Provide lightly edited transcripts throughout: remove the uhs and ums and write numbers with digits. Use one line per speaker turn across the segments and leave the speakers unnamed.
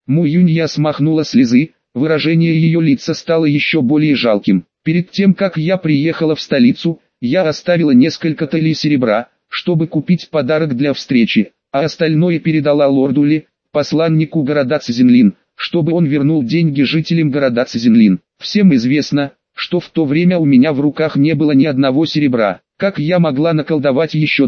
Му Юнья смахнула слезы, выражение ее лица стало еще более жалким. Перед тем как я приехала в столицу, я оставила несколько талий серебра, чтобы купить подарок для встречи, а остальное передала лорду Ли, посланнику города Цзинлин, чтобы он вернул деньги жителям города Цзинлин. Всем известно, что в то время у меня в руках не было ни одного серебра. Как я могла наколдовать еще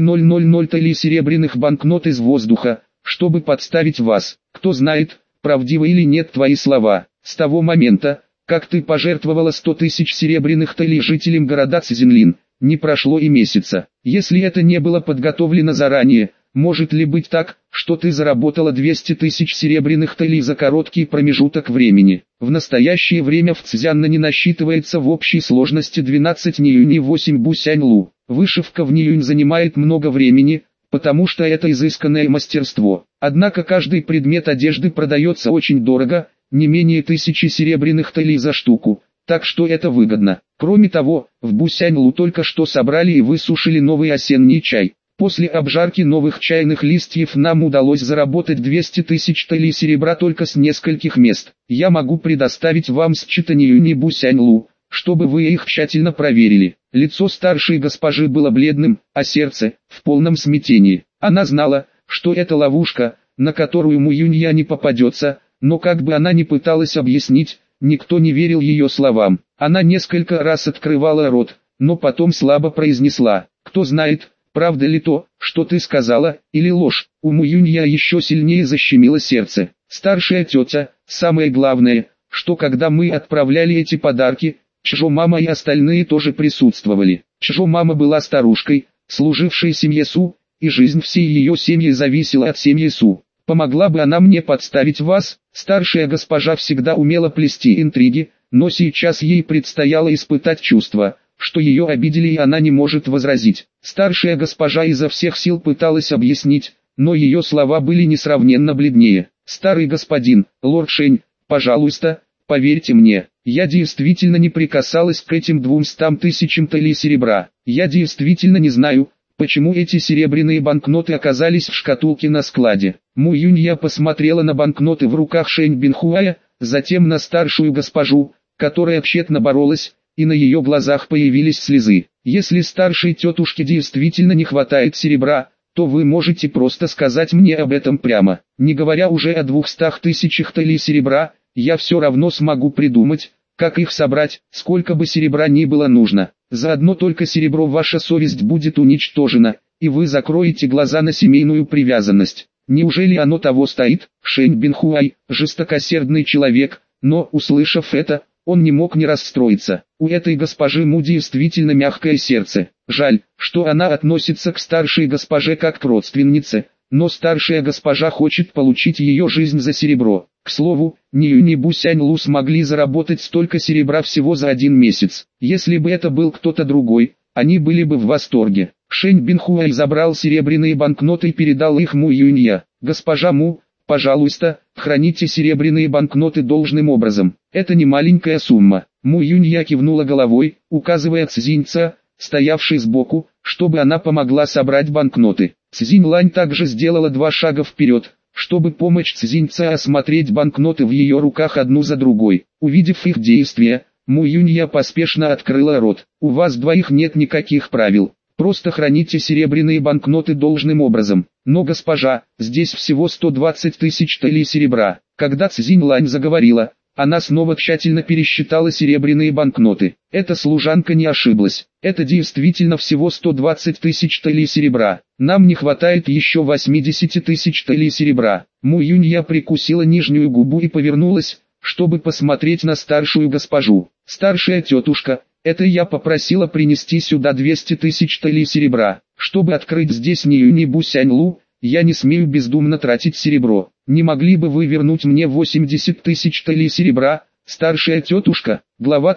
200 талий серебряных банкнот из воздуха, чтобы подставить вас? Кто знает, правдивы или нет твои слова. С того момента, как ты пожертвовала 100 тысяч серебряных талий жителям города Цзинлин, не прошло и месяца. Если это не было подготовлено заранее, может ли быть так, что ты заработала 200 тысяч серебряных талий за короткий промежуток времени? В настоящее время в Цзянне не насчитывается в общей сложности 12 ниюнь и 8 бусянь-лу. Вышивка в ниюнь занимает много времени, потому что это изысканное мастерство. Однако каждый предмет одежды продается очень дорого, не менее 1000 серебряных талий за штуку, так что это выгодно. Кроме того, в Бусянь-лу только что собрали и высушили новый осенний чай. После обжарки новых чайных листьев нам удалось заработать 200 тысяч талий серебра только с нескольких мест. Я могу предоставить вам считанию не Бусянь-лу, чтобы вы их тщательно проверили. Лицо старшей госпожи было бледным, а сердце в полном смятении. Она знала, что это ловушка, на которую Му Юнья не попадется, но как бы она ни пыталась объяснить, никто не верил ее словам. Она несколько раз открывала рот, но потом слабо произнесла: «Кто знает, правда ли то, что ты сказала, или ложь?» У Му Юнья еще сильнее защемило сердце. Старшая тетя, самое главное, что когда мы отправляли эти подарки, Чжо-мама и остальные тоже присутствовали. Чжо-мама была старушкой, служившей семье Су, и жизнь всей ее семьи зависела от семьи Су. Помогла бы она мне подставить вас? Старшая госпожа всегда умела плести интриги, но сейчас ей предстояло испытать чувство, что ее обидели, и она не может возразить. Старшая госпожа изо всех сил пыталась объяснить, но ее слова были несравненно бледнее. «Старый господин, лорд Шень, пожалуйста, поверьте мне, я действительно не прикасалась к этим 200 тысячам талий серебра. Я действительно не знаю, почему эти серебряные банкноты оказались в шкатулке на складе». Му Юнья посмотрела на банкноты в руках Шэнь Бинхуая, затем на старшую госпожу, которая тщетно боролась, и на ее глазах появились слезы. «Если старшей тетушке действительно не хватает серебра, то вы можете просто сказать мне об этом прямо. Не говоря уже о 200 тысячах талий серебра, я все равно смогу придумать, как их собрать, сколько бы серебра ни было нужно. За одно только серебро ваша совесть будет уничтожена, и вы закроете глаза на семейную привязанность. Неужели оно того стоит?» Шэнь Бинхуай, жестокосердный человек, но, услышав это, он не мог не расстроиться. У этой госпожи Му действительно мягкое сердце. Жаль, что она относится к старшей госпоже как к родственнице, но старшая госпожа хочет получить ее жизнь за серебро. К слову, Ниюнь и Бусянь-лу смогли заработать столько серебра всего за 1 месяц. Если бы это был кто-то другой, они были бы в восторге. Шэнь Бинхуай забрал серебряные банкноты и передал их Му Юнья. «Госпожа Му, пожалуйста, храните серебряные банкноты должным образом. Это не маленькая сумма». Му Юнья кивнула головой, указывая Цзиньца, стоявший сбоку, чтобы она помогла собрать банкноты. Цзинь Лань также сделала 2 шага вперед, чтобы помочь Цзиньца осмотреть банкноты в ее руках одну за другой. Увидев их действия, Му Юнья поспешно открыла рот. «У вас двоих нет никаких правил. Просто храните серебряные банкноты должным образом». «Но госпожа, здесь всего 120 тысяч талий серебра». Когда Цзинь Лань заговорила, она снова тщательно пересчитала серебряные банкноты. Эта служанка не ошиблась. Это действительно всего 120 тысяч талий серебра. Нам не хватает еще 80 тысяч талий серебра. Му Юнья прикусила нижнюю губу и повернулась, чтобы посмотреть на старшую госпожу. «Старшая тетушка, это я попросила принести сюда 200 тысяч талий серебра. Чтобы открыть здесь Ниюнь и Бусянь-лу, я не смею бездумно тратить серебро. Не могли бы вы вернуть мне 80 тысяч талий серебра, старшая тетушка?» Глава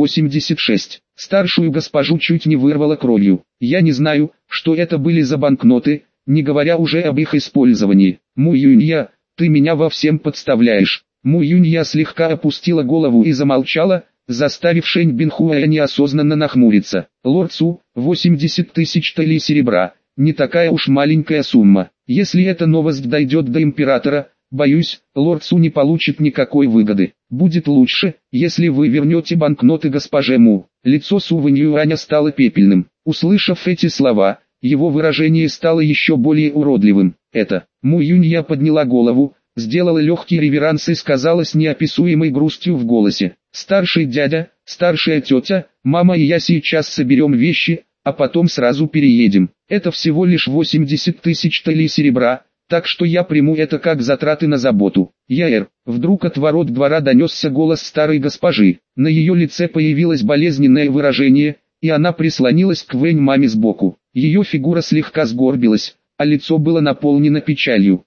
386. Старшую госпожу чуть не вырвало кровью. «Я не знаю, что это были за банкноты, не говоря уже об их использовании. Му Юнья, ты меня во всем подставляешь». Му Юнья слегка опустила голову и замолчала, заставив Шэнь Бинхуая неосознанно нахмуриться. «Лорд Су, 80 тысяч талий серебра, не такая уж маленькая сумма. Если эта новость дойдет до императора, боюсь, лорд Су не получит никакой выгоды. Будет лучше, если вы вернете банкноты госпоже Му. Лицо Су Вэньюаня стало пепельным. Услышав эти слова, его выражение стало еще более уродливым. Это, Му Юнья подняла голову, сделала легкий реверанс и сказала с неописуемой грустью в голосе: «Старший дядя, старшая тетя, мама и я сейчас соберем вещи, а потом сразу переедем. Это всего лишь 80 тысяч талей серебра, так что я приму это как затраты на заботу». Вдруг от ворот двора донесся голос старой госпожи. На ее лице появилось болезненное выражение, и она прислонилась к Вэнь маме сбоку. Ее фигура слегка сгорбилась, а лицо было наполнено печалью.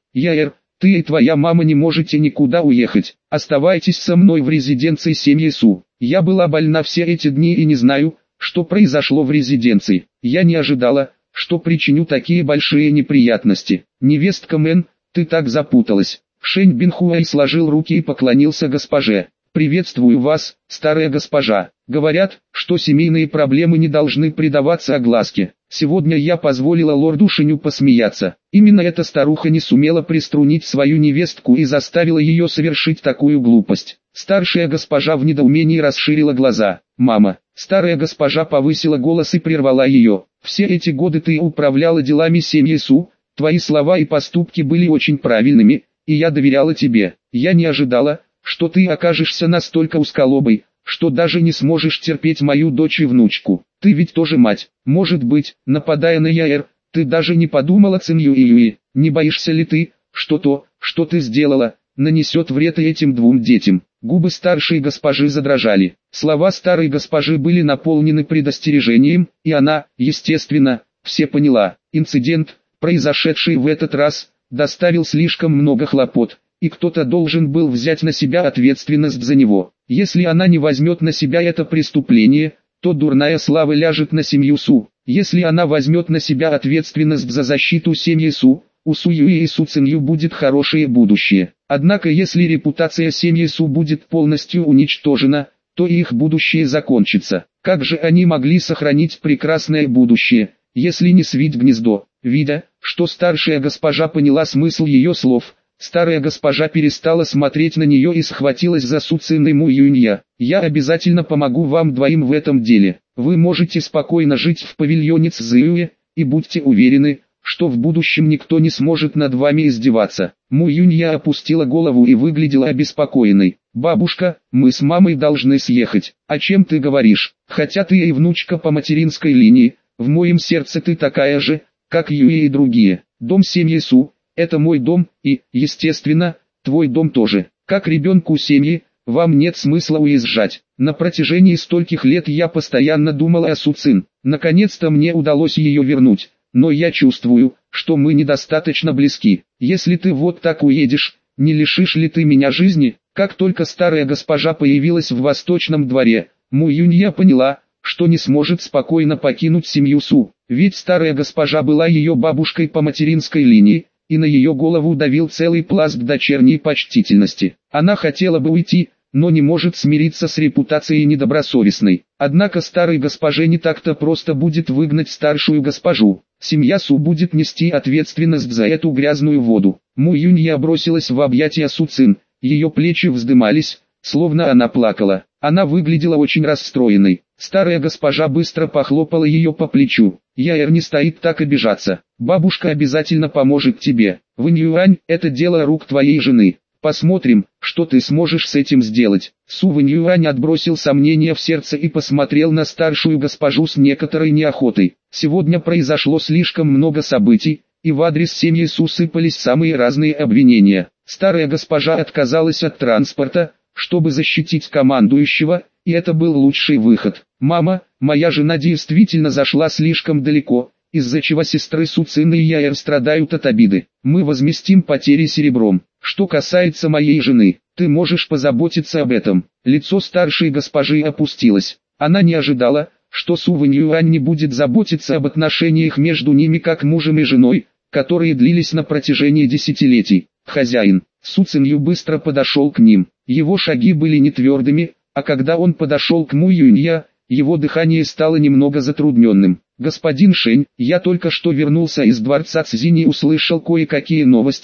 Ты и твоя мама не можете никуда уехать. Оставайтесь со мной в резиденции семьи Су. Я была больна все эти дни и не знаю, что произошло в резиденции. Я не ожидала, что причиню такие большие неприятности. Невестка Мэн, ты так запуталась». Шэнь Бинхуэй сложил руки и поклонился госпоже. «Приветствую вас, старая госпожа. Говорят, что семейные проблемы не должны придаваться огласке. Сегодня я позволила лорду Шэню посмеяться. Именно эта старуха не сумела приструнить свою невестку и заставила ее совершить такую глупость». Старшая госпожа в недоумении расширила глаза. «Мама». Старая госпожа повысила голос и прервала ее. «Все эти годы ты управляла делами семьи Су, твои слова и поступки были очень правильными, и я доверяла тебе. Я не ожидала, что ты окажешься настолько узколобой, что даже не сможешь терпеть мою дочь и внучку. Ты ведь тоже мать. Может быть, нападая на ты даже не подумала Цин Юи. Не боишься ли ты, что то, что ты сделала, нанесет вред и этим двум детям?» Губы старшей госпожи задрожали. Слова старой госпожи были наполнены предостережением, и она, естественно, все поняла. Инцидент, произошедший в этот раз, доставил слишком много хлопот, и кто-то должен был взять на себя ответственность за него. Если она не возьмет на себя это преступление, то дурная слава ляжет на семью Су. Если она возьмет на себя ответственность за защиту семьи Су, у Су Юи и Су Цинью будет хорошее будущее. Однако если репутация семьи Су будет полностью уничтожена, то и их будущее закончится. Как же они могли сохранить прекрасное будущее, если не свить гнездо? Видя, что старшая госпожа поняла смысл ее слов, старая госпожа перестала смотреть на нее и схватилась за Су Цин и Му Юнья. «Я обязательно помогу вам двоим в этом деле. Вы можете спокойно жить в павильоне Цзюэ, и будьте уверены, что в будущем никто не сможет над вами издеваться». Му Юнья опустила голову и выглядела обеспокоенной. «Бабушка, мы с мамой должны съехать. О чем ты говоришь? Хотя ты и внучка по материнской линии, в моем сердце ты такая же, как Юи и другие. Дом семьи Су – это мой дом, и, естественно, твой дом тоже. Как ребенку семьи, вам нет смысла уезжать. На протяжении стольких лет я постоянно думала о Су Цин. Наконец-то мне удалось ее вернуть. Но я чувствую, что мы недостаточно близки. Если ты вот так уедешь, не лишишь ли ты меня жизни?» Как только старая госпожа появилась в восточном дворе, Му Юнья поняла, что не сможет спокойно покинуть семью Су. Ведь старая госпожа была ее бабушкой по материнской линии, и на ее голову давил целый пласт дочерней почтительности. Она хотела бы уйти, но не может смириться с репутацией недобросовестной. Однако старой госпоже не так-то просто будет выгнать старшую госпожу. Семья Су будет нести ответственность за эту грязную воду. Му Юнья бросилась в объятия Су Цин, ее плечи вздымались, словно она плакала. Она выглядела очень расстроенной. Старая госпожа быстро похлопала ее по плечу. Не стоит так обижаться. Бабушка обязательно поможет тебе. Вэньюань, это дело рук твоей жены. Посмотрим, что ты сможешь с этим сделать». Су Вэньюань отбросил сомнения в сердце и посмотрел на старшую госпожу с некоторой неохотой. Сегодня произошло слишком много событий, и в адрес семьи Су сыпались самые разные обвинения. Старая госпожа отказалась от транспорта, чтобы защитить командующего, и это был лучший выход. «Мама, моя жена действительно зашла слишком далеко, из-за чего сестры Су Цин и страдают от обиды. Мы возместим потери серебром. Что касается моей жены, ты можешь позаботиться об этом». Лицо старшей госпожи опустилось. Она не ожидала, что Су Вэньюань не будет заботиться об отношениях между ними как мужем и женой, которые длились на протяжении десятилетий. «Хозяин». Су Цинью быстро подошел к ним. Его шаги были не твердыми, а когда он подошел к Му Юнья, его дыхание стало немного затрудненным. «Господин Шэнь, я только что вернулся из дворца Цзинь и услышал кое-какие новости,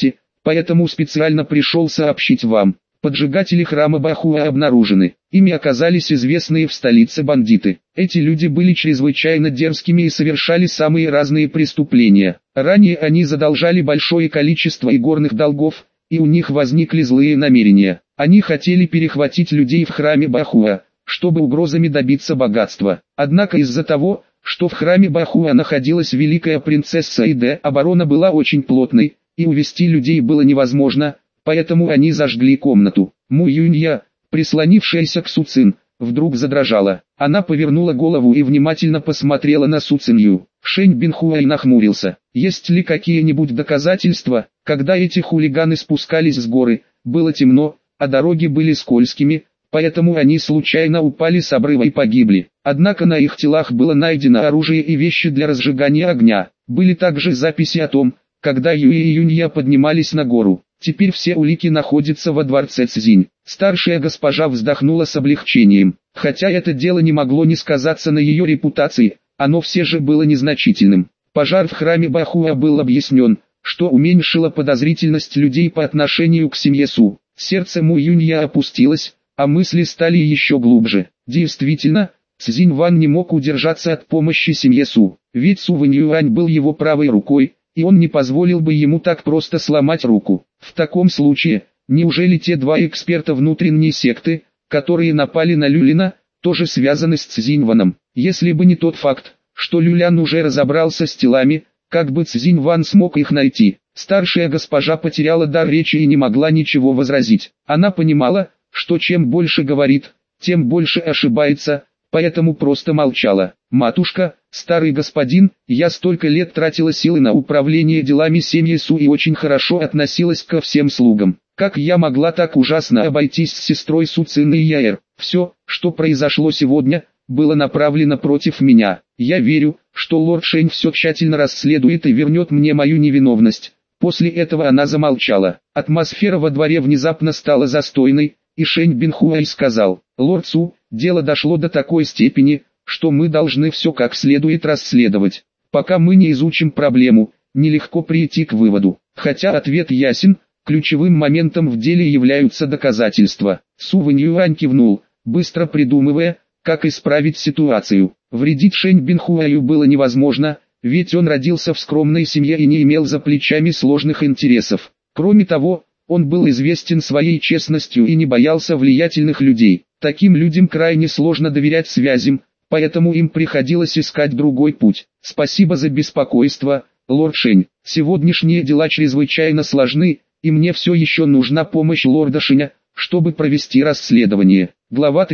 поэтому специально пришел сообщить вам. Поджигатели храма Бахуа обнаружены. Ими оказались известные в столице бандиты. Эти люди были чрезвычайно дерзкими и совершали самые разные преступления. Ранее они задолжали большое количество игорных долгов, и у них возникли злые намерения. Они хотели перехватить людей в храме Бахуа, чтобы угрозами добиться богатства. Однако из-за того, что в храме Бахуа находилась великая принцесса Иде, оборона была очень плотной, и увести людей было невозможно, поэтому они зажгли комнату. Му Юнья, прислонившаяся к Су Цин, вдруг задрожала. Она повернула голову и внимательно посмотрела на Су Цинью. Шэнь Бинхуэй нахмурился. Есть ли какие-нибудь доказательства? Когда эти хулиганы спускались с горы, было темно, а дороги были скользкими, поэтому они случайно упали с обрыва и погибли. Однако на их телах было найдено оружие и вещи для разжигания огня. Были также записи о том, когда Юй и Юнья поднимались на гору. Теперь все улики находятся во дворце Цзинь. Старшая госпожа вздохнула с облегчением. Хотя это дело не могло не сказаться на ее репутации, оно все же было незначительным. Пожар в храме Бахуа был объяснен, что уменьшило подозрительность людей по отношению к семье Су. Сердце Му Юнья опустилось, а мысли стали еще глубже. Действительно, Цзинь Ван не мог удержаться от помощи семье Су, ведь Су Вэньюань был его правой рукой, и он не позволил бы ему так просто сломать руку. В таком случае, неужели те два эксперта внутренней секты, которые напали на Люлина, тоже связаны с Цзиньваном? Если бы не тот факт, что Люлян уже разобрался с телами, как бы Цзиньван смог их найти? Старшая госпожа потеряла дар речи и не могла ничего возразить. Она понимала, что чем больше говорит, тем больше ошибается, поэтому просто молчала. «Матушка, старый господин, я столько лет тратила силы на управление делами семьи Су и очень хорошо относилась ко всем слугам. Как я могла так ужасно обойтись с сестрой Су Цин и Яэр? Все, что произошло сегодня, было направлено против меня. Я верю, что лорд Шэнь все тщательно расследует и вернет мне мою невиновность». После этого она замолчала. Атмосфера во дворе внезапно стала застойной, и Шэнь Бинхуэй сказал: «Лорд Су, дело дошло до такой степени, что мы должны все как следует расследовать. Пока мы не изучим проблему, нелегко прийти к выводу. Хотя ответ ясен, ключевым моментом в деле являются доказательства». Су Вэньюань кивнул, быстро придумывая, как исправить ситуацию. Вредить Шэнь Бинхуэю было невозможно, ведь он родился в скромной семье и не имел за плечами сложных интересов. Кроме того, он был известен своей честностью и не боялся влиятельных людей. Таким людям крайне сложно доверять связям, поэтому им приходилось искать другой путь. «Спасибо за беспокойство, лорд Шэнь. Сегодняшние дела чрезвычайно сложны, и мне все еще нужна помощь лорда Шэня, чтобы провести расследование». Глава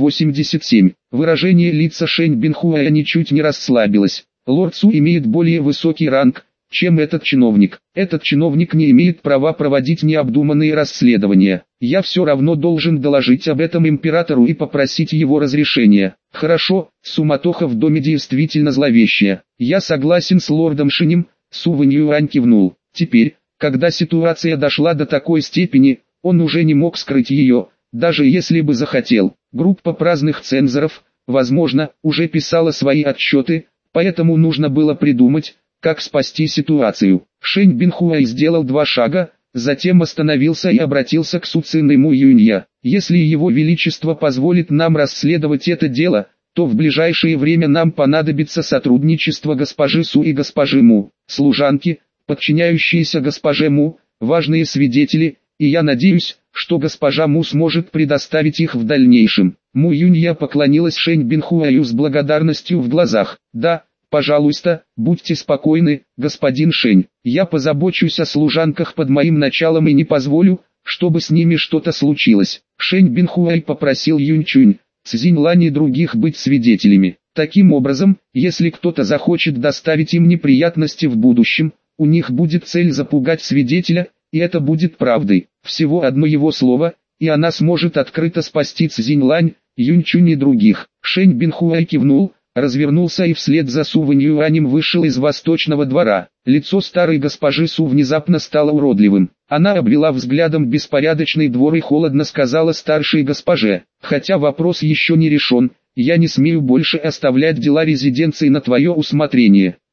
387. Выражение лица Шэнь Бинхуэя ничуть не расслабилось. Лорд Су имеет более высокий ранг, чем этот чиновник. Этот чиновник не имеет права проводить необдуманные расследования. Я все равно должен доложить об этом императору и попросить его разрешения. Хорошо, суматоха в доме действительно зловещая. Я согласен с лордом Шинем. Су Вэньюань кивнул. Теперь, когда ситуация дошла до такой степени, он уже не мог скрыть ее, даже если бы захотел. Группа праздных цензоров, возможно, уже писала свои отчеты, поэтому нужно было придумать, как спасти ситуацию. Шэнь Бинхуэй сделал 2 шага, затем остановился и обратился к Су Цин и Му Юнья. «Если его величество позволит нам расследовать это дело, то в ближайшее время нам понадобится сотрудничество госпожи Су и госпожи Му, служанки, подчиняющиеся госпоже Му, важные свидетели, и я надеюсь, что госпожа Му сможет предоставить их в дальнейшем». Му Юнья поклонилась Шэнь Бинхуэю с благодарностью в глазах. «Да, пожалуйста, будьте спокойны, господин Шэнь. Я позабочусь о служанках под моим началом и не позволю, чтобы с ними что-то случилось». Шэнь Бинхуэй попросил Юньчунь, Цзинь Лань и других быть свидетелями. Таким образом, если кто-то захочет доставить им неприятности в будущем, у них будет цель запугать свидетеля, и это будет правдой. Всего одно его слово, и она сможет открыто спасти Цзинь Лань, Юньчунь и других. Шэнь Бинхуэй кивнул, развернулся и вслед за Су Вэньюанем вышел из восточного двора. Лицо старой госпожи Су внезапно стало уродливым. Она обвела взглядом беспорядочный двор и холодно сказала старшей госпоже: «Хотя вопрос еще не решен, я не смею больше оставлять дела резиденции на твое усмотрение.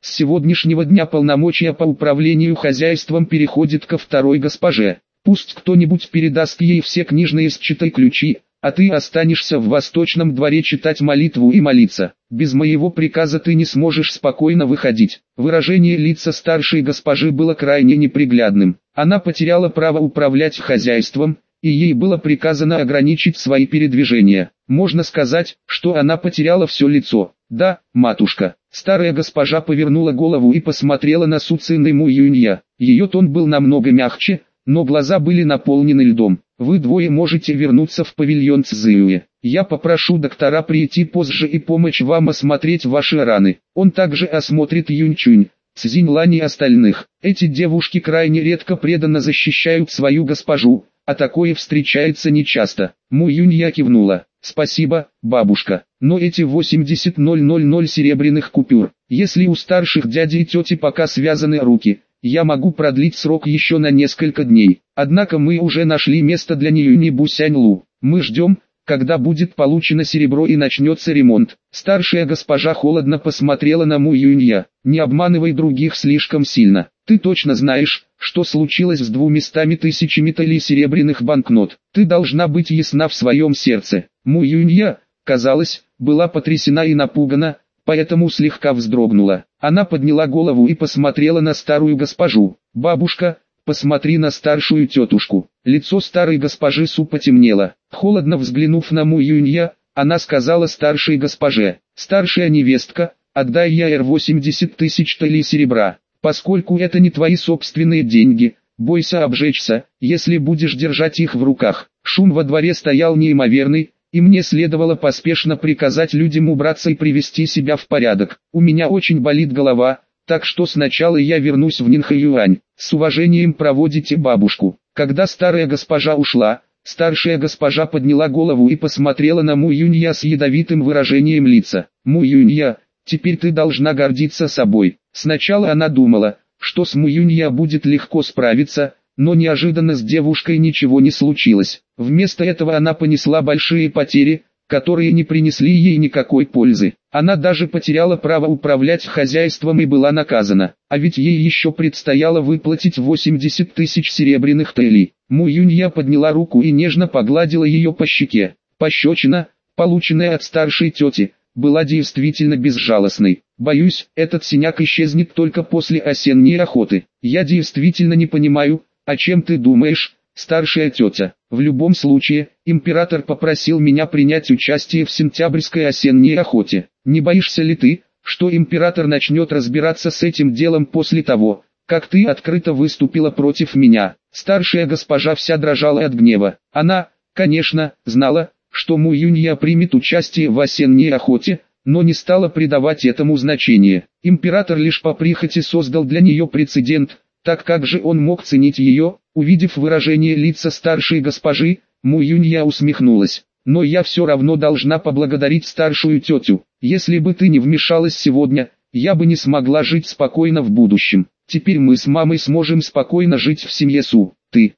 С сегодняшнего дня полномочия по управлению хозяйством переходит ко второй госпоже. Пусть кто-нибудь передаст ей все книжные счеты ключи, а ты останешься в восточном дворе читать молитву и молиться. Без моего приказа ты не сможешь спокойно выходить». Выражение лица старшей госпожи было крайне неприглядным. Она потеряла право управлять хозяйством, и ей было приказано ограничить свои передвижения. Можно сказать, что она потеряла все лицо. «Да, матушка». Старая госпожа повернула голову и посмотрела на Суцин и Му Юнья. Ее тон был намного мягче, но глаза были наполнены льдом. «Вы двое можете вернуться в павильон Цзюэ. Я попрошу доктора прийти позже и помочь вам осмотреть ваши раны. Он также осмотрит Юньчунь, Цзиньлань и остальных. Эти девушки крайне редко преданно защищают свою госпожу, а такое встречается нечасто». Му Юнья кивнула. «Спасибо, бабушка, но эти 80 000 серебряных купюр, если у старших дяди и тети пока связаны руки, я могу продлить срок еще на несколько дней. Однако мы уже нашли место для Ньюни Бусяньлу. Мы ждем, когда будет получено серебро и начнется ремонт». Старшая госпожа холодно посмотрела на Му Юнья. «Не обманывай других слишком сильно. Ты точно знаешь, что случилось с 200 тысячами талей серебряных банкнот. Ты должна быть ясна в своем сердце». Му Юнья, казалось, была потрясена и напугана, поэтому слегка вздрогнула. Она подняла голову и посмотрела на старую госпожу. «Бабушка, посмотри на старшую тетушку». Лицо старой госпожи Су потемнело. Холодно взглянув на Му Юнья, она сказала старшей госпоже: «Старшая невестка, отдай я 80 тысяч талей серебра. Поскольку это не твои собственные деньги, бойся обжечься, если будешь держать их в руках». Шум во дворе стоял неимоверный, и мне следовало поспешно приказать людям убраться и привести себя в порядок. У меня очень болит голова, так что сначала я вернусь в Нинхаюань. С уважением проводите бабушку». Когда старая госпожа ушла, старшая госпожа подняла голову и посмотрела на Му Юнья с ядовитым выражением лица. «Му Юнья, теперь ты должна гордиться собой». Сначала она думала, что с Му Юнья будет легко справиться, но неожиданно с девушкой ничего не случилось. Вместо этого она понесла большие потери, которые не принесли ей никакой пользы. Она даже потеряла право управлять хозяйством и была наказана. А ведь ей еще предстояло выплатить 80 тысяч серебряных талей. Му Юнья подняла руку и нежно погладила ее по щеке. Пощечина, полученная от старшей тети, была действительно безжалостной. «Боюсь, этот синяк исчезнет только после осенней охоты. Я действительно не понимаю, о чем ты думаешь, старшая тетя. В любом случае, император попросил меня принять участие в сентябрьской осенней охоте. Не боишься ли ты, что император начнет разбираться с этим делом после того, как ты открыто выступила против меня?» Старшая госпожа вся дрожала от гнева. Она, конечно, знала, что Му Юнья примет участие в осенней охоте, но не стала придавать этому значения. Император лишь по прихоти создал для нее прецедент. Так как же он мог ценить ее? Увидев выражение лица старшей госпожи, Му Юнья усмехнулась. «Но я все равно должна поблагодарить старшую тетю. Если бы ты не вмешалась сегодня, я бы не смогла жить спокойно в будущем. Теперь мы с мамой сможем спокойно жить в семье Су.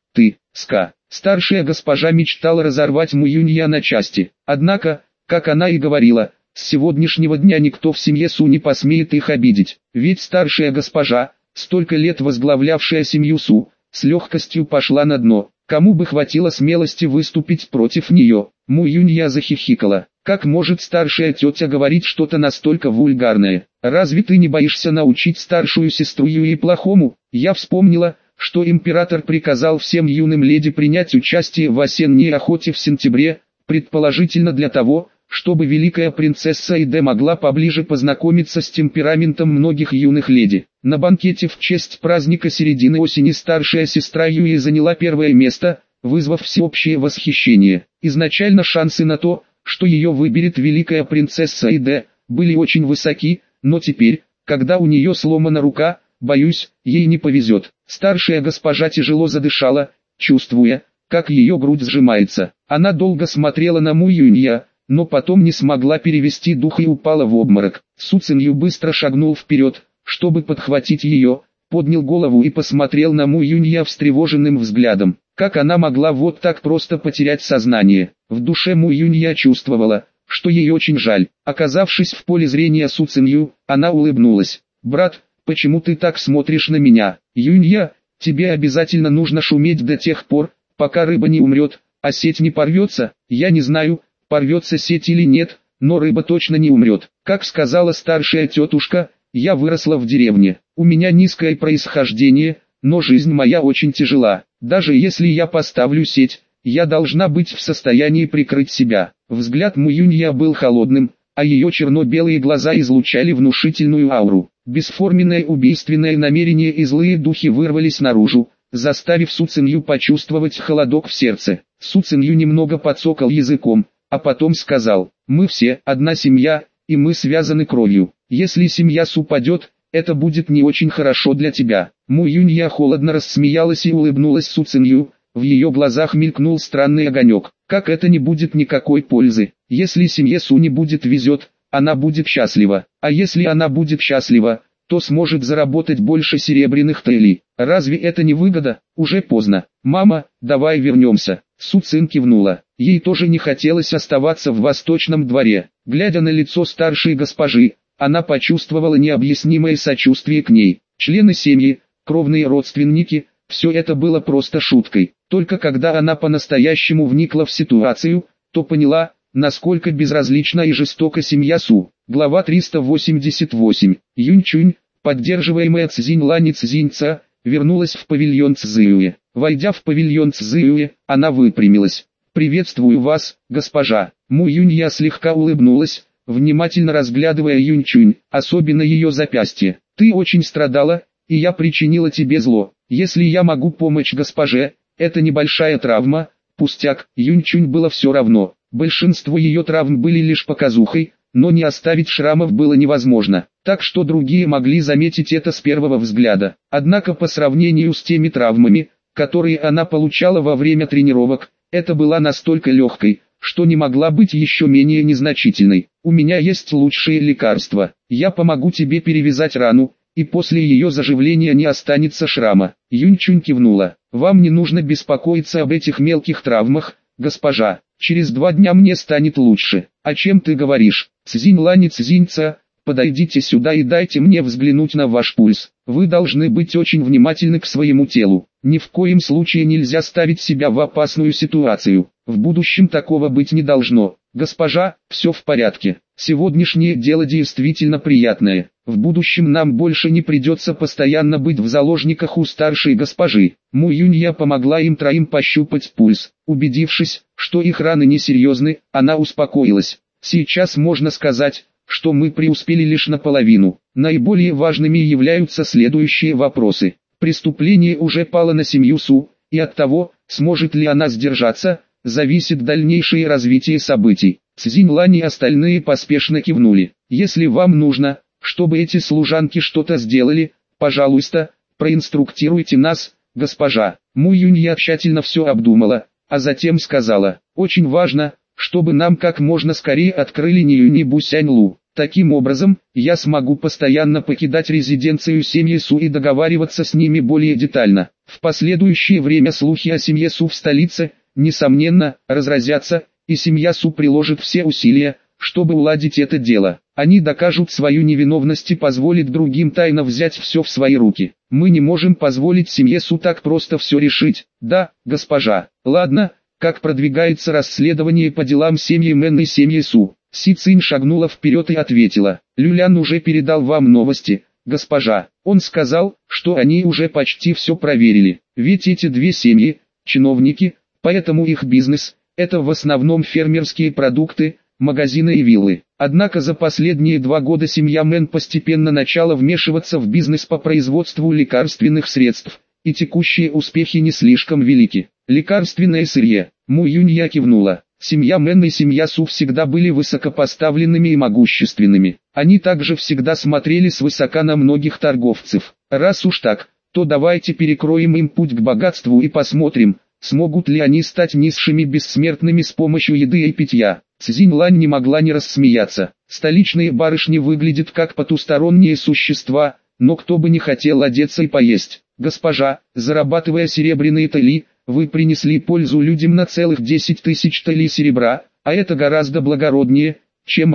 Ска». Старшая госпожа мечтала разорвать Му Юнья на части. Однако, как она и говорила, с сегодняшнего дня никто в семье Су не посмеет их обидеть. Ведь старшая госпожа, столько лет возглавлявшая семью Су, с легкостью пошла на дно. Кому бы хватило смелости выступить против нее? Му Юнья захихикала. «Как может старшая тетя говорить что-то настолько вульгарное? Разве ты не боишься научить старшую сестру Юи плохому?» Я вспомнила, что император приказал всем юным леди принять участие в осенней охоте в сентябре, предположительно для того, чтобы великая принцесса Иде могла поближе познакомиться с темпераментом многих юных леди. На банкете в честь праздника середины осени старшая сестра Юи заняла первое место, вызвав всеобщее восхищение. Изначально шансы на то, что ее выберет великая принцесса Иде, были очень высоки, но теперь, когда у нее сломана рука, боюсь, ей не повезет. Старшая госпожа тяжело задышала, чувствуя, как ее грудь сжимается. Она долго смотрела на Му Юнья, но потом не смогла перевести дух и упала в обморок. Су Цинью быстро шагнул вперед, чтобы подхватить ее, поднял голову и посмотрел на Му Юнья встревоженным взглядом. Как она могла вот так просто потерять сознание? В душе Му Юнья чувствовала, что ей очень жаль. Оказавшись в поле зрения Су Цинью, она улыбнулась. «Брат, почему ты так смотришь на меня? Юнья, тебе обязательно нужно шуметь до тех пор, пока рыба не умрет, а сеть не порвется. Я не знаю, порвется сеть или нет, но рыба точно не умрет. Как сказала старшая тетушка, я выросла в деревне. У меня низкое происхождение, но жизнь моя очень тяжела. Даже если я поставлю сеть, я должна быть в состоянии прикрыть себя». Взгляд Муюнья был холодным, а ее черно-белые глаза излучали внушительную ауру. Бесформенное убийственное намерение и злые духи вырвались наружу, заставив Су Цинью почувствовать холодок в сердце. Су Цинью немного подсокал языком, а потом сказал: «Мы все одна семья, и мы связаны кровью. Если семья Су падет, это будет не очень хорошо для тебя». Му Юнья холодно рассмеялась и улыбнулась Су Цинью, в ее глазах мелькнул странный огонек. «Как это не будет никакой пользы? Если семье Су не будет везет, она будет счастлива. А если она будет счастлива, то сможет заработать больше серебряных телей. Разве это не выгода? Уже поздно. Мама, давай вернемся». Су Цин кивнула. Ей тоже не хотелось оставаться в восточном дворе. Глядя на лицо старшей госпожи, она почувствовала необъяснимое сочувствие к ней. Члены семьи, кровные родственники, все это было просто шуткой. Только когда она по-настоящему вникла в ситуацию, то поняла, насколько безразлична и жестока семья Су. Глава 388. Юнь-Чунь, поддерживаемая Цзинь-Лань и Цзинь-Ца, вернулась в павильон Цзюэ. Войдя в павильон Цзюэ, она выпрямилась. «Приветствую вас, госпожа». Му Юнья слегка улыбнулась, внимательно разглядывая Юнь-Чунь, особенно ее запястье. «Ты очень страдала, и я причинила тебе зло. Если я могу помочь госпоже, это небольшая травма, пустяк». Юнь-Чунь было все равно. Большинство ее травм были лишь показухой, но не оставить шрамов было невозможно, так что другие могли заметить это с первого взгляда. Однако по сравнению с теми травмами, которые она получала во время тренировок, это была настолько легкой, что не могла быть еще менее незначительной. «У меня есть лучшие лекарства. Я помогу тебе перевязать рану, и после ее заживления не останется шрама». Юнь-Чунь кивнула. «Вам не нужно беспокоиться об этих мелких травмах, госпожа. Через 2 дня мне станет лучше». «О чем ты говоришь?» «Цзинь-Лань и Цзинь-Ца, подойдите сюда и дайте мне взглянуть на ваш пульс. Вы должны быть очень внимательны к своему телу. Ни в коем случае нельзя ставить себя в опасную ситуацию. В будущем такого быть не должно». «Госпожа, все в порядке. Сегодняшнее дело действительно приятное. В будущем нам больше не придется постоянно быть в заложниках у старшей госпожи». Му Юнья помогла им троим пощупать пульс. Убедившись, что их раны несерьезны, она успокоилась. «Сейчас можно сказать, что мы преуспели лишь наполовину. Наиболее важными являются следующие вопросы. Преступление уже пало на семью Су, и от того, сможет ли она сдержаться, зависит дальнейшее развитие событий». Цзинь-Лань и остальные поспешно кивнули. «Если вам нужно, чтобы эти служанки что-то сделали, пожалуйста, проинструктируйте нас, госпожа». Му Юнья тщательно все обдумала, а затем сказала: «Очень важно, чтобы нам как можно скорее открыли Ниюнь и Бусянь-Лу. Таким образом, я смогу постоянно покидать резиденцию семьи Су и договариваться с ними более детально. В последующее время слухи о семье Су в столице, несомненно, разразятся, и семья Су приложит все усилия, чтобы уладить это дело. Они докажут свою невиновность и позволят другим тайно взять все в свои руки. Мы не можем позволить семье Су так просто все решить». «Да, госпожа». «Ладно, как продвигается расследование по делам семьи Мэн и семьи Су?» Си Цинь шагнула вперед и ответила: «Люлян уже передал вам новости, госпожа. Он сказал, что они уже почти все проверили. Ведь эти 2 семьи – чиновники, поэтому их бизнес – это в основном фермерские продукты, магазины и виллы. Однако за последние 2 года семья Мэн постепенно начала вмешиваться в бизнес по производству лекарственных средств, и текущие успехи не слишком велики. Лекарственное сырье». Му Юнья кивнула. Семья Мэн и семья Су всегда были высокопоставленными и могущественными. Они также всегда смотрели свысока на многих торговцев. Раз уж так, то давайте перекроем им путь к богатству и посмотрим, смогут ли они стать низшими бессмертными с помощью еды и питья. Цзинь-Лань не могла не рассмеяться. Столичные барышни выглядят как потусторонние существа, но кто бы не хотел одеться и поесть. «Госпожа, зарабатывая серебряные тели, вы принесли пользу людям на целых 10 000 телей серебра, а это гораздо благороднее, чем они».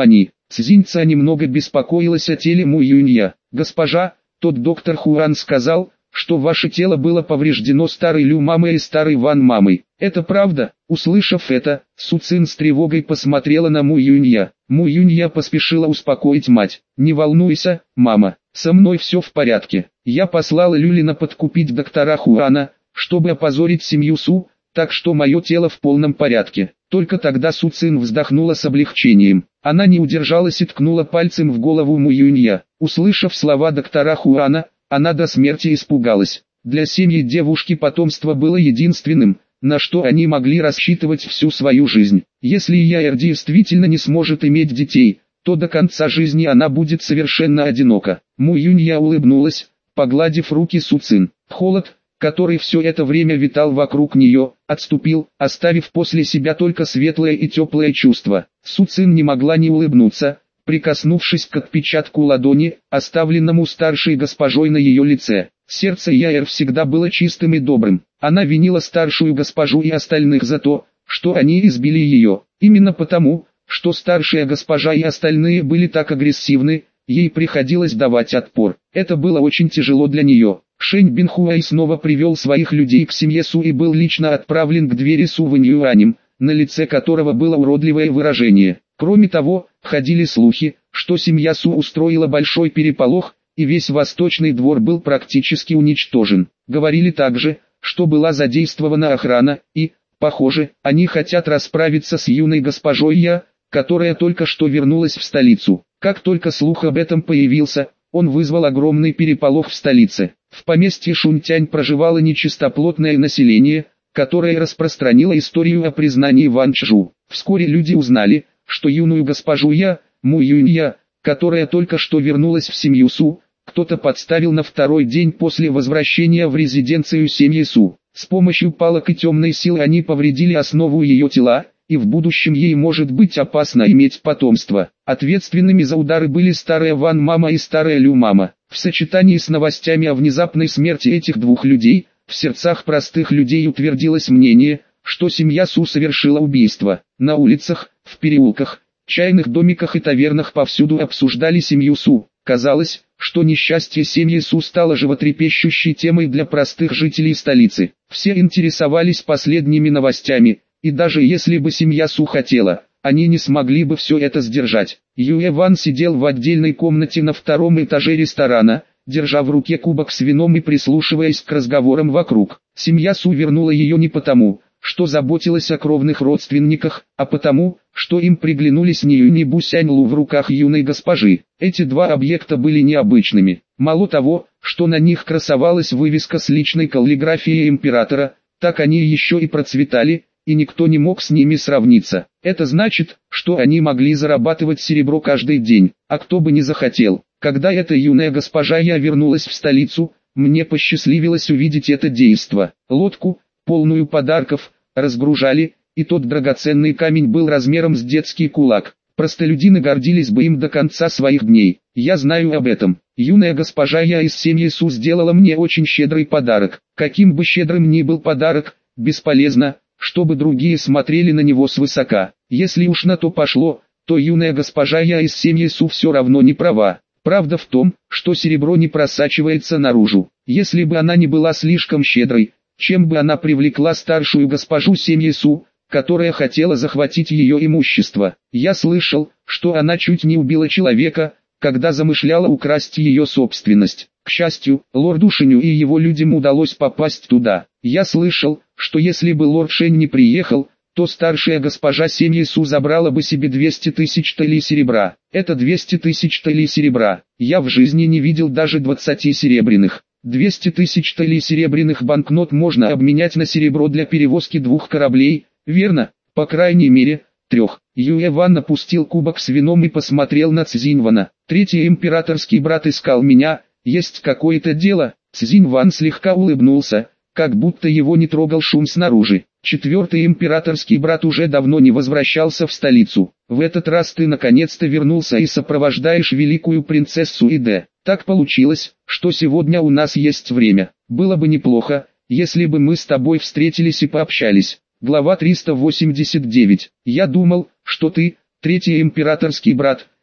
Цзиньца немного беспокоилась о теле Му Юнья. «Госпожа, тот доктор Хуан сказал, что ваше тело было повреждено старой Лю мамой и старой Ван мамой. Это правда?» Услышав это, Су Цин с тревогой посмотрела на Му Юнья. Му Юнья поспешила успокоить мать. «Не волнуйся, мама, со мной все в порядке. Я послала Люлина подкупить доктора Хуана, чтобы опозорить семью Су, так что мое тело в полном порядке». Только тогда Су Цин вздохнула с облегчением. Она не удержалась и ткнула пальцем в голову Му Юнья. Услышав слова доктора Хуана, она до смерти испугалась. Для семьи девушки потомство было единственным, на что они могли рассчитывать всю свою жизнь. Если Яэр действительно не сможет иметь детей, то до конца жизни она будет совершенно одинока. Му Юнья улыбнулась, погладив руки Су Цин. Холод, который все это время витал вокруг нее, отступил, оставив после себя только светлое и теплое чувство. Су Цин не могла не улыбнуться, прикоснувшись к отпечатку ладони, оставленному старшей госпожой на ее лице. Сердце Яэр всегда было чистым и добрым. Она винила старшую госпожу и остальных за то, что они избили ее. Именно потому, что старшая госпожа и остальные были так агрессивны, ей приходилось давать отпор. Это было очень тяжело для нее. Шэнь Бинхуэй снова привел своих людей к семье Су и был лично отправлен к двери Су Вэньюанем, на лице которого было уродливое выражение. Кроме того, ходили слухи, что семья Су устроила большой переполох, и весь восточный двор был практически уничтожен. Говорили также, что была задействована охрана, и, похоже, они хотят расправиться с юной госпожой Я, которая только что вернулась в столицу. Как только слух об этом появился, он вызвал огромный переполох в столице. В поместье Шунтянь проживало нечистоплотное население, которое распространило историю о признании Ван Чжу. Вскоре люди узнали, что юную госпожу Я, Му Юнья, которая только что вернулась в семью Су, кто-то подставил на второй день после возвращения в резиденцию семьи Су. С помощью палок и темной силы они повредили основу ее тела, и в будущем ей может быть опасно иметь потомство. Ответственными за удары были старая Ван Мама и старая Лю Мама. В сочетании с новостями о внезапной смерти этих двух людей, в сердцах простых людей утвердилось мнение, что семья Су совершила убийство. На улицах, в переулках, чайных домиках и тавернах повсюду обсуждали семью Су. Казалось, что несчастье семьи Су стало животрепещущей темой для простых жителей столицы. Все интересовались последними новостями, и даже если бы семья Су хотела, они не смогли бы все это сдержать. Юэ Ван сидел в отдельной комнате на втором этаже ресторана, держа в руке кубок с вином и прислушиваясь к разговорам вокруг. Семья Су вернула ее не потому, что заботилась о кровных родственниках, а потому, что им приглянулись Ниюнь и Бусянь-Лу в руках юной госпожи. Эти два объекта были необычными. Мало того, что на них красовалась вывеска с личной каллиграфией императора, так они еще и процветали, и никто не мог с ними сравниться. Это значит, что они могли зарабатывать серебро каждый день, а кто бы не захотел. Когда эта юная госпожа Я вернулась в столицу, мне посчастливилось увидеть это действо. Лодку, полную подарков, разгружали, и тот драгоценный камень был размером с детский кулак. Простолюдины гордились бы им до конца своих дней. Я знаю об этом. Юная госпожа Я из семьи Су сделала мне очень щедрый подарок. Каким бы щедрым ни был подарок, бесполезно, чтобы другие смотрели на него свысока. Если уж на то пошло, то юная госпожа Я из семьи Су все равно не права. Правда в том, что серебро не просачивается наружу. Если бы она не была слишком щедрой, чем бы она привлекла старшую госпожу семьи Су, которая хотела захватить ее имущество. Я слышал, что она чуть не убила человека, когда замышляла украсть ее собственность. К счастью, лорду Шеню и его людям удалось попасть туда. Я слышал, что если бы лорд Шень не приехал, то старшая госпожа семьи Су забрала бы себе 200 тысяч талей серебра. Это 200 тысяч талей серебра. Я в жизни не видел даже 20 серебряных. 200 тысяч талей серебряных банкнот можно обменять на серебро для перевозки 2 кораблей, верно? По крайней мере, 3. Юэ Ван опустил кубок с вином и посмотрел на Цзиньвана. Третий императорский брат искал меня, есть какое-то дело? Цзиньван слегка улыбнулся, как будто его не трогал шум снаружи. Четвертый императорский брат уже давно не возвращался в столицу. В этот раз ты наконец-то вернулся и сопровождаешь великую принцессу Иде. Так получилось, что сегодня у нас есть время. Было бы неплохо, если бы мы с тобой встретились и пообщались. Глава 389. Я думал, что ты, третий императорский брат,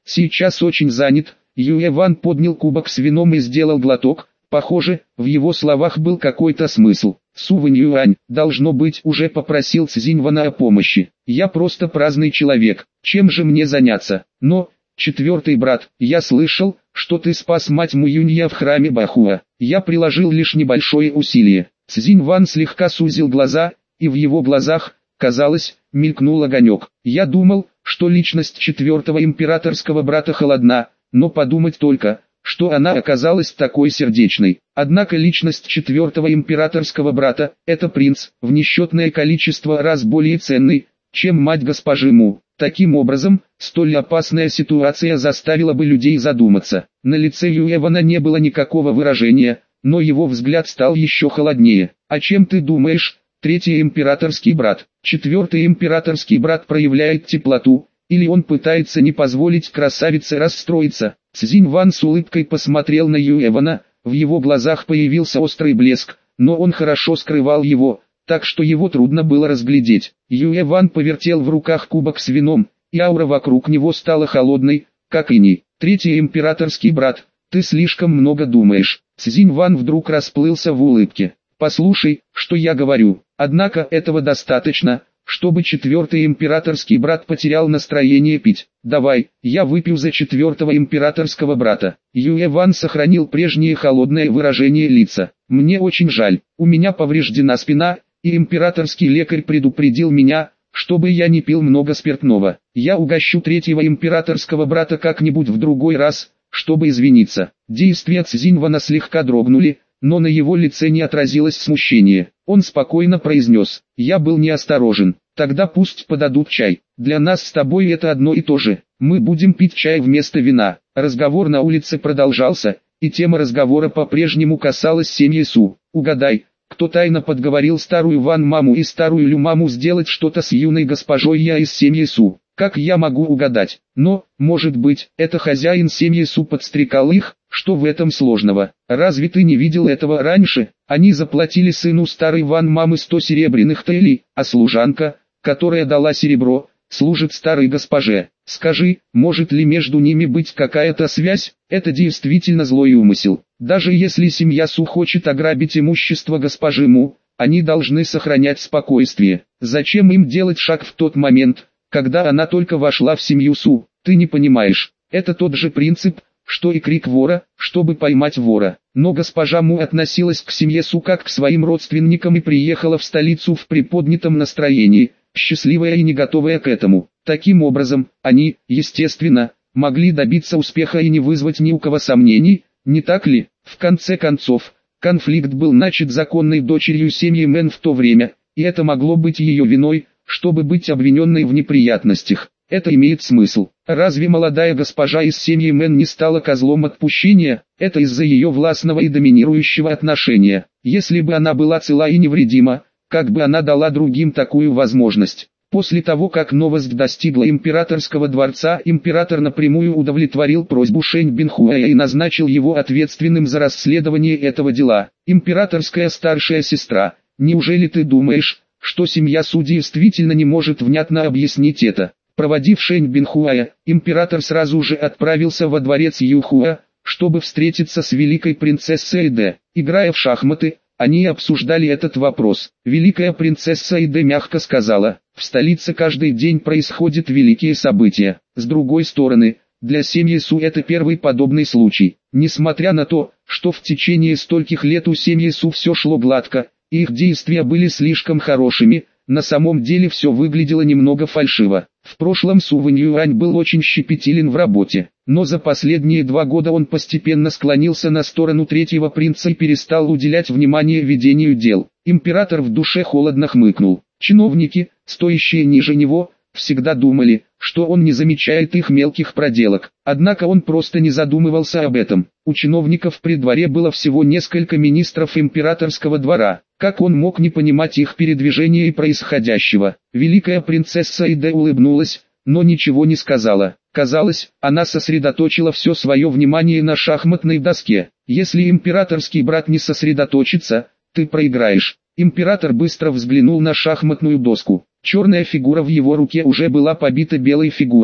сейчас очень занят». Юэ Ван поднял кубок с вином и сделал глоток. Похоже, в его словах был какой-то смысл. Су Вэньюань, должно быть, уже попросил Цзиньвана о помощи. «Я просто праздный человек, чем же мне заняться? Но, четвертый брат, я слышал, что ты спас мать Муюнья в храме Бахуа. Я приложил лишь небольшое усилие». Цзиньван слегка сузил глаза, и в его глазах, казалось, мелькнул огонек. «Я думал, что личность четвертого императорского брата холодна, но подумать только, что она оказалась такой сердечной. Однако личность четвертого императорского брата – это принц, в несчетное количество раз более ценный, чем мать госпожи Му. Таким образом, столь опасная ситуация заставила бы людей задуматься». На лице Юэвана не было никакого выражения, но его взгляд стал еще холоднее. «О чем ты думаешь, третий императорский брат? Четвертый императорский брат проявляет теплоту, или он пытается не позволить красавице расстроиться?» Цзиньван с улыбкой посмотрел на Юэвана, в его глазах появился острый блеск, но он хорошо скрывал его, так что его трудно было разглядеть. Юэван повертел в руках кубок с вином, и аура вокруг него стала холодной, как иней. «Третий императорский брат, ты слишком много думаешь». Цзиньван вдруг расплылся в улыбке. «Послушай, что я говорю. Однако этого достаточно, чтобы четвертый императорский брат потерял настроение пить. Давай, я выпью за четвертого императорского брата». Юэван сохранил прежнее холодное выражение лица. «Мне очень жаль, у меня повреждена спина, и императорский лекарь предупредил меня, чтобы я не пил много спиртного. Я угощу третьего императорского брата как-нибудь в другой раз, чтобы извиниться». Действия Цзиньвана слегка дрогнули, но на его лице не отразилось смущение. Он спокойно произнес: «Я был неосторожен. Тогда пусть подадут чай. Для нас с тобой это одно и то же. Мы будем пить чай вместо вина». Разговор на улице продолжался, и тема разговора по-прежнему касалась семьи Су. «Угадай, кто тайно подговорил старую Ван маму и старую Лю маму сделать что-то с юной госпожой Я из семьи Су?» «Как я могу угадать? Но, может быть, это хозяин семьи Су подстрекал их? Что в этом сложного? Разве ты не видел этого раньше? Они заплатили сыну старой Ван мамы 100 серебряных тэйлей, а служанка, которая дала серебро, служит старой госпоже. Скажи, может ли между ними быть какая-то связь? Это действительно злой умысел. Даже если семья Су хочет ограбить имущество госпожи Му, они должны сохранять спокойствие. Зачем им делать шаг в тот момент, когда она только вошла в семью Су? Ты не понимаешь, это тот же принцип, что и крик вора, чтобы поймать вора. Но госпожа Му относилась к семье Су как к своим родственникам и приехала в столицу в приподнятом настроении, счастливая и не готовая к этому. Таким образом, они, естественно, могли добиться успеха и не вызвать ни у кого сомнений, не так ли? В конце концов, конфликт был начат законной дочерью семьи Мэн в то время, и это могло быть ее виной, чтобы быть обвиненной в неприятностях. Это имеет смысл. Разве молодая госпожа из семьи Мэн не стала козлом отпущения? Это из-за ее властного и доминирующего отношения. Если бы она была цела и невредима, как бы она дала другим такую возможность? После того, как новость достигла императорского дворца, император напрямую удовлетворил просьбу Шэнь Бинхуэя и назначил его ответственным за расследование этого дела. Императорская старшая сестра, неужели ты думаешь, что семья Су действительно не может внятно объяснить это? Проводив Шэнь Бинхуая, император сразу же отправился во дворец Юхуа, чтобы встретиться с великой принцессой Эйдэ. Играя в шахматы, они обсуждали этот вопрос. Великая принцесса Эйдэ мягко сказала: «В столице каждый день происходят великие события. С другой стороны, для семьи Су это первый подобный случай. Несмотря на то, что в течение стольких лет у семьи Су все шло гладко, и их действия были слишком хорошими, на самом деле все выглядело немного фальшиво. В прошлом Су Вэньюань был очень щепетилен в работе, но за последние 2 года он постепенно склонился на сторону третьего принца и перестал уделять внимание ведению дел». Император в душе холодно хмыкнул. Чиновники, стоящие ниже него, всегда думали, что он не замечает их мелких проделок. Однако он просто не задумывался об этом. У чиновников при дворе было всего несколько министров императорского двора. Как он мог не понимать их передвижения и происходящего? Великая принцесса Эйдэ улыбнулась, но ничего не сказала. Казалось, она сосредоточила все свое внимание на шахматной доске. «Если императорский брат не сосредоточится, ты проиграешь». Император быстро взглянул на шахматную доску. Черная фигура в его руке уже была побита белой фигурой.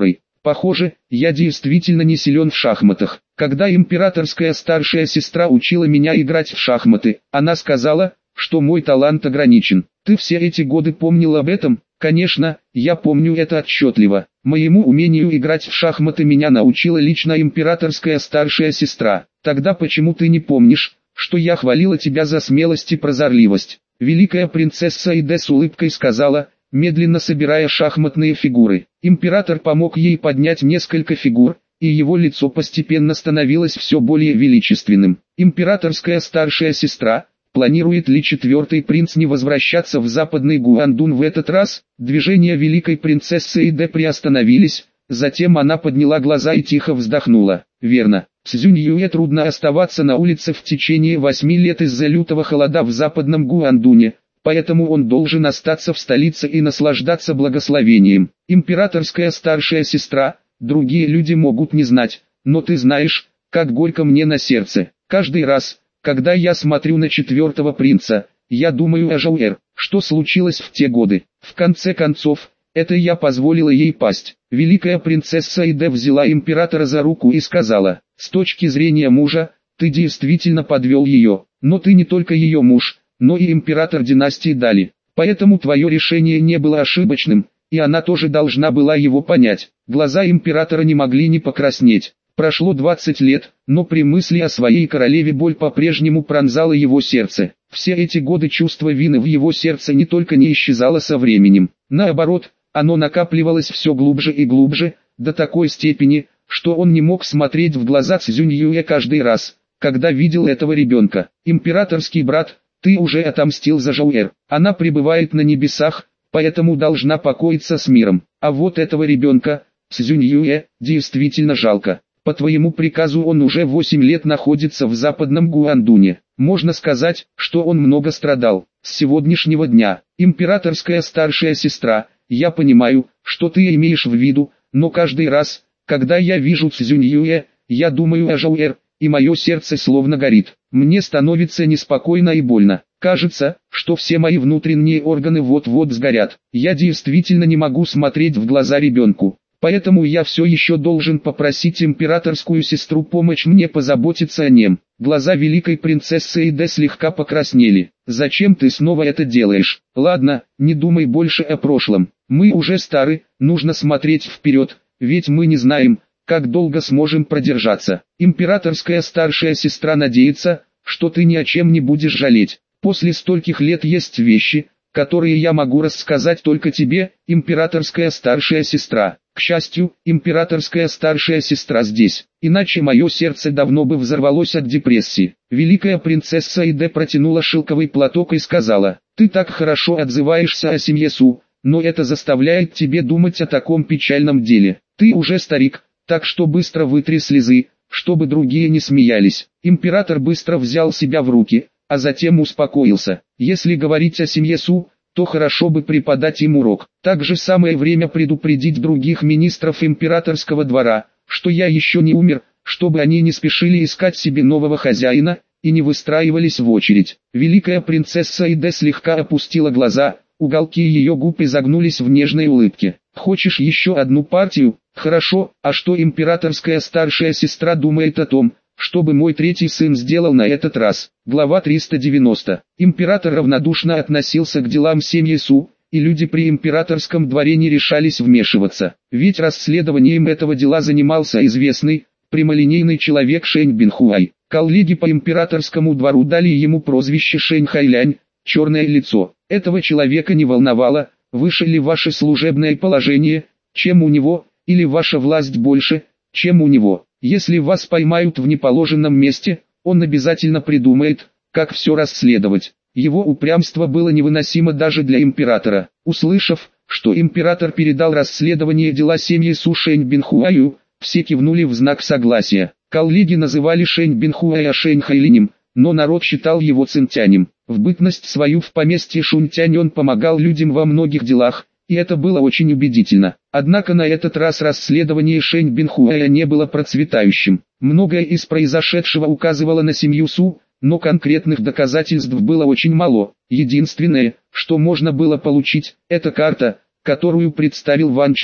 Похоже, я действительно не силен в шахматах. Когда императорская старшая сестра учила меня играть в шахматы, она сказала, что мой талант ограничен. Ты все эти годы помнил об этом? Конечно, я помню это отчетливо. Моему умению играть в шахматы меня научила лично императорская старшая сестра. Тогда почему ты не помнишь, что я хвалила тебя за смелость и прозорливость? Великая принцесса Иде с улыбкой сказала, медленно собирая шахматные фигуры. Император помог ей поднять несколько фигур, и его лицо постепенно становилось все более величественным. Императорская старшая сестра, планирует ли четвертый принц не возвращаться в западный Гуандун в этот раз? Движения великой принцессы Иде приостановились, затем она подняла глаза и тихо вздохнула. Верно, Цзюньюэ трудно оставаться на улице в течение 8 лет из-за лютого холода в западном Гуандуне. Поэтому он должен остаться в столице и наслаждаться благословением. Императорская старшая сестра, другие люди могут не знать, но ты знаешь, как горько мне на сердце. Каждый раз, когда я смотрю на четвертого принца, я думаю о Жауэр, что случилось в те годы. В конце концов, это я позволила ей пасть. Великая принцесса Иде взяла императора за руку и сказала, с точки зрения мужа, ты действительно подвел ее, но ты не только ее муж, но и император династии Дали. Поэтому твое решение не было ошибочным, и она тоже должна была его понять. Глаза императора не могли не покраснеть. Прошло 20 лет, но при мысли о своей королеве боль по-прежнему пронзала его сердце. Все эти годы чувство вины в его сердце не только не исчезало со временем. Наоборот, оно накапливалось все глубже и глубже, до такой степени, что он не мог смотреть в глаза Цзюньюэ каждый раз, когда видел этого ребенка. Императорский брат, ты уже отомстил за Жауэр. Она пребывает на небесах, поэтому должна покоиться с миром. А вот этого ребенка, Цзюньюэ, действительно жалко. По твоему приказу он уже 8 лет находится в западном Гуандуне. Можно сказать, что он много страдал. С сегодняшнего дня, императорская старшая сестра, я понимаю, что ты имеешь в виду, но каждый раз, когда я вижу Цзюньюэ, я думаю о Жауэр, и мое сердце словно горит. Мне становится неспокойно и больно. Кажется, что все мои внутренние органы вот-вот сгорят. Я действительно не могу смотреть в глаза ребенку. Поэтому я все еще должен попросить императорскую сестру помочь мне позаботиться о нем. Глаза великой принцессы Иде слегка покраснели. Зачем ты снова это делаешь? Ладно, не думай больше о прошлом. Мы уже стары, нужно смотреть вперед, ведь мы не знаем, как долго сможем продержаться. Императорская старшая сестра надеется, что ты ни о чем не будешь жалеть. После стольких лет есть вещи, которые я могу рассказать только тебе, императорская старшая сестра. К счастью, императорская старшая сестра здесь, иначе мое сердце давно бы взорвалось от депрессии. Великая принцесса Иде протянула шелковый платок и сказала, ты так хорошо отзываешься о семье Су, но это заставляет тебе думать о таком печальном деле. Ты уже старик, так что быстро вытри слезы, чтобы другие не смеялись. Император быстро взял себя в руки, а затем успокоился. Если говорить о семье Су, то хорошо бы преподать им урок. Также самое время предупредить других министров императорского двора, что я еще не умер, чтобы они не спешили искать себе нового хозяина, и не выстраивались в очередь. Великая принцесса Иде слегка опустила глаза, уголки ее губ изогнулись в нежной улыбке. Хочешь еще одну партию? Хорошо, а что императорская старшая сестра думает о том, чтобы мой третий сын сделал на этот раз? Глава 390. Император равнодушно относился к делам семьи Су, и люди при императорском дворе не решались вмешиваться. Ведь расследованием этого дела занимался известный, прямолинейный человек Шэнь Бинхуай. Коллеги по императорскому двору дали ему прозвище Шэнь Хайлянь, черное лицо. Этого человека не волновало, выше ли ваше служебное положение, чем у него, или ваша власть больше, чем у него. Если вас поймают в неположенном месте, он обязательно придумает, как все расследовать. Его упрямство было невыносимо даже для императора. Услышав, что император передал расследование дела семьи Су Шэнь Бинхуаю, все кивнули в знак согласия. Коллеги называли Шэнь Бинхуая Шэнь Хайлинем, но народ считал его цинтянем. В бытность свою в поместье Шунтянь он помогал людям во многих делах, и это было очень убедительно. Однако на этот раз расследование Шэнь Бинхуая не было процветающим. Многое из произошедшего указывало на семью Су, но конкретных доказательств было очень мало. Единственное, что можно было получить, это карта, которую представил Ван Чжу.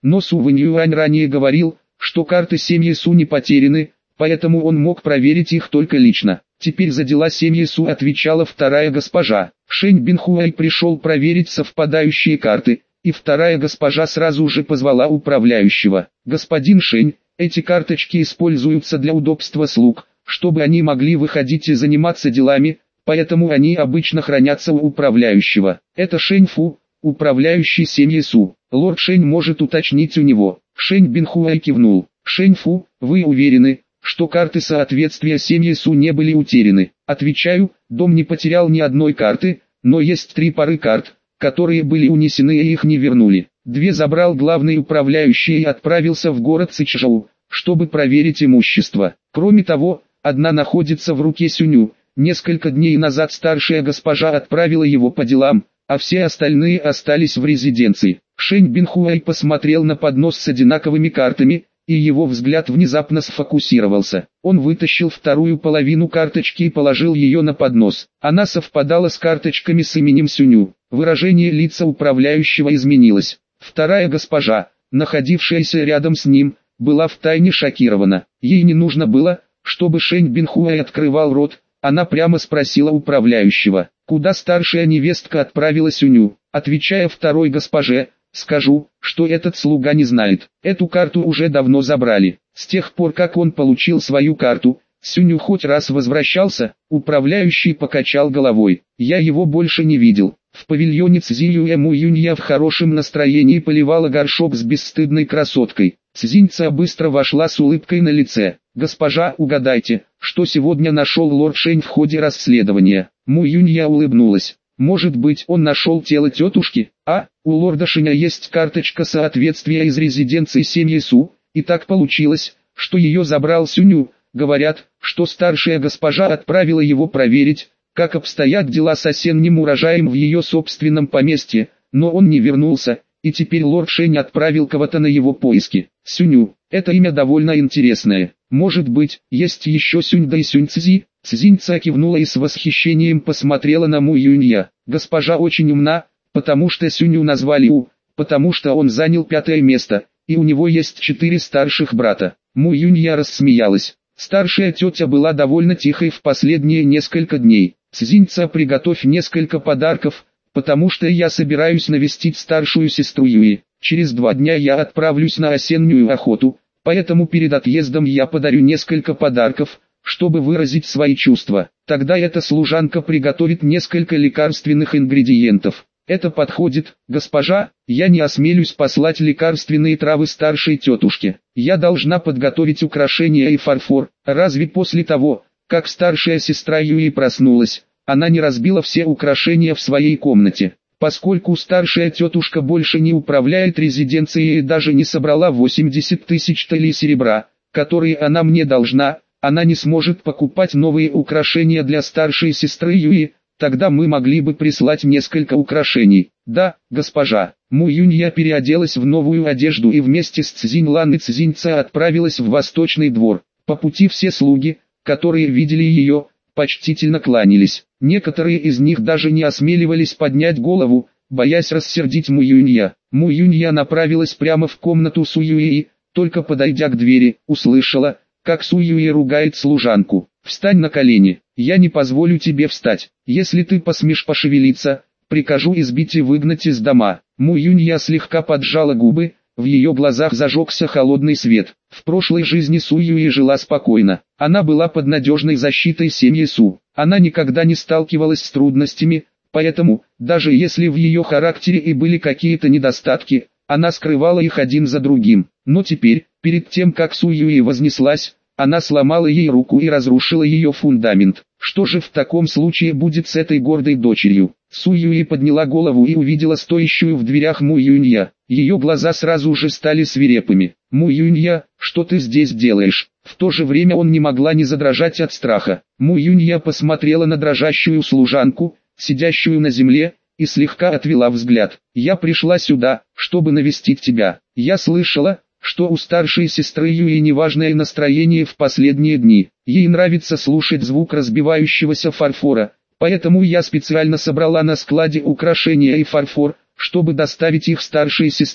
Но Су Вэньюань ранее говорил, что карты семьи Су не потеряны, поэтому он мог проверить их только лично. Теперь за дела семьи Су отвечала вторая госпожа. Шэнь Бинхуэй пришел проверить совпадающие карты, и вторая госпожа сразу же позвала управляющего. «Господин Шэнь, эти карточки используются для удобства слуг, чтобы они могли выходить и заниматься делами, поэтому они обычно хранятся у управляющего. Это Шэнь Фу, управляющий семьей Су. Лорд Шэнь может уточнить у него». Шэнь Бинхуэй кивнул. «Шэнь Фу, вы уверены, что карты соответствия семьи Су не были утеряны?» «Отвечаю, дом не потерял ни одной карты, но есть 3 пары карт, которые были унесены и их не вернули. 2 забрал главный управляющий и отправился в город Цичжоу, чтобы проверить имущество. Кроме того, 1 находится в руке Сюню. Несколько дней назад старшая госпожа отправила его по делам, а все остальные остались в резиденции». Шэнь Бинхуэй посмотрел на поднос с одинаковыми картами, и его взгляд внезапно сфокусировался. Он вытащил вторую половину карточки и положил ее на поднос. Она совпадала с карточками с именем Сюню. Выражение лица управляющего изменилось. Вторая госпожа, находившаяся рядом с ним, была втайне шокирована. Ей не нужно было, чтобы Шэнь Бинхуэй открывал рот. Она прямо спросила управляющего, куда старшая невестка отправила Сюню. Отвечая второй госпоже, скажу, что этот слуга не знает. Эту карту уже давно забрали. С тех пор, как он получил свою карту, Сюню хоть раз возвращался. Управляющий покачал головой. Я его больше не видел. В павильоне Цзиньюэ Му Юнья в хорошем настроении поливала горшок с бесстыдной красоткой. Цзиньца быстро вошла с улыбкой на лице. «Госпожа, угадайте, что сегодня нашел лорд Шэнь в ходе расследования?» Му Юнья улыбнулась. «Может быть, он нашел тело тетушки? У лорда Шэня есть карточка соответствия из резиденции семьи Су, и так получилось, что ее забрал Сюню. Говорят, что старшая госпожа отправила его проверить, как обстоят дела с осенним урожаем в ее собственном поместье, но он не вернулся, и теперь лорд Шэнь отправил кого-то на его поиски. Сюню, это имя довольно интересное. Может быть, есть еще Сюньда и Сюньцзи?» Цзиньца кивнула и с восхищением посмотрела на Му Юнья. «Госпожа очень умна, потому что Сюню назвали потому что он занял 5-е место, и у него есть 4 старших брата». Му Юнья рассмеялась. Старшая тетя была довольно тихой в последние несколько дней. «Цзиньца, приготовь несколько подарков, потому что я собираюсь навестить старшую сестру Юи. Через 2 дня я отправлюсь на осеннюю охоту, поэтому перед отъездом я подарю несколько подарков, чтобы выразить свои чувства. Тогда эта служанка приготовит несколько лекарственных ингредиентов. Это подходит, госпожа, я не осмелюсь послать лекарственные травы старшей тетушке. Я должна подготовить украшения и фарфор. Разве после того, как старшая сестра Юи проснулась, она не разбила все украшения в своей комнате? Поскольку старшая тетушка больше не управляет резиденцией и даже не собрала 80 тысяч талей серебра, которые она мне должна, она не сможет покупать новые украшения для старшей сестры Юи. Тогда мы могли бы прислать несколько украшений». «Да, госпожа». Му Юнья переоделась в новую одежду и вместе с Цзинь Лан и Цзиньца отправилась в Восточный двор. По пути все слуги, которые видели ее, почтительно кланялись. Некоторые из них даже не осмеливались поднять голову, боясь рассердить Му Юнья. Му Юнья направилась прямо в комнату Су Юи, только подойдя к двери, услышала, как Су Юи ругает служанку. «Встань на колени, я не позволю тебе встать. Если ты посмеешь пошевелиться, прикажу избить и выгнать из дома». Му Юнья слегка поджала губы, в ее глазах зажегся холодный свет. В прошлой жизни Су Юи жила спокойно. Она была под надежной защитой семьи Су. Она никогда не сталкивалась с трудностями, поэтому, даже если в ее характере и были какие-то недостатки, она скрывала их один за другим. Но теперь, перед тем как Су Юи вознеслась, она сломала ей руку и разрушила ее фундамент. Что же в таком случае будет с этой гордой дочерью? Су Юи подняла голову и увидела стоящую в дверях Му Юнья. Ее глаза сразу же стали свирепыми. «Му Юнья, что ты здесь делаешь?» В то же время он не могла не задрожать от страха. Му Юнья посмотрела на дрожащую служанку, сидящую на земле, и слегка отвела взгляд. «Я пришла сюда, чтобы навестить тебя. Я слышала, что у старшей сестры Юи неважное настроение в последние дни. Ей нравится слушать звук разбивающегося фарфора, поэтому я специально собрала на складе украшения и фарфор, чтобы доставить их старшей сестре.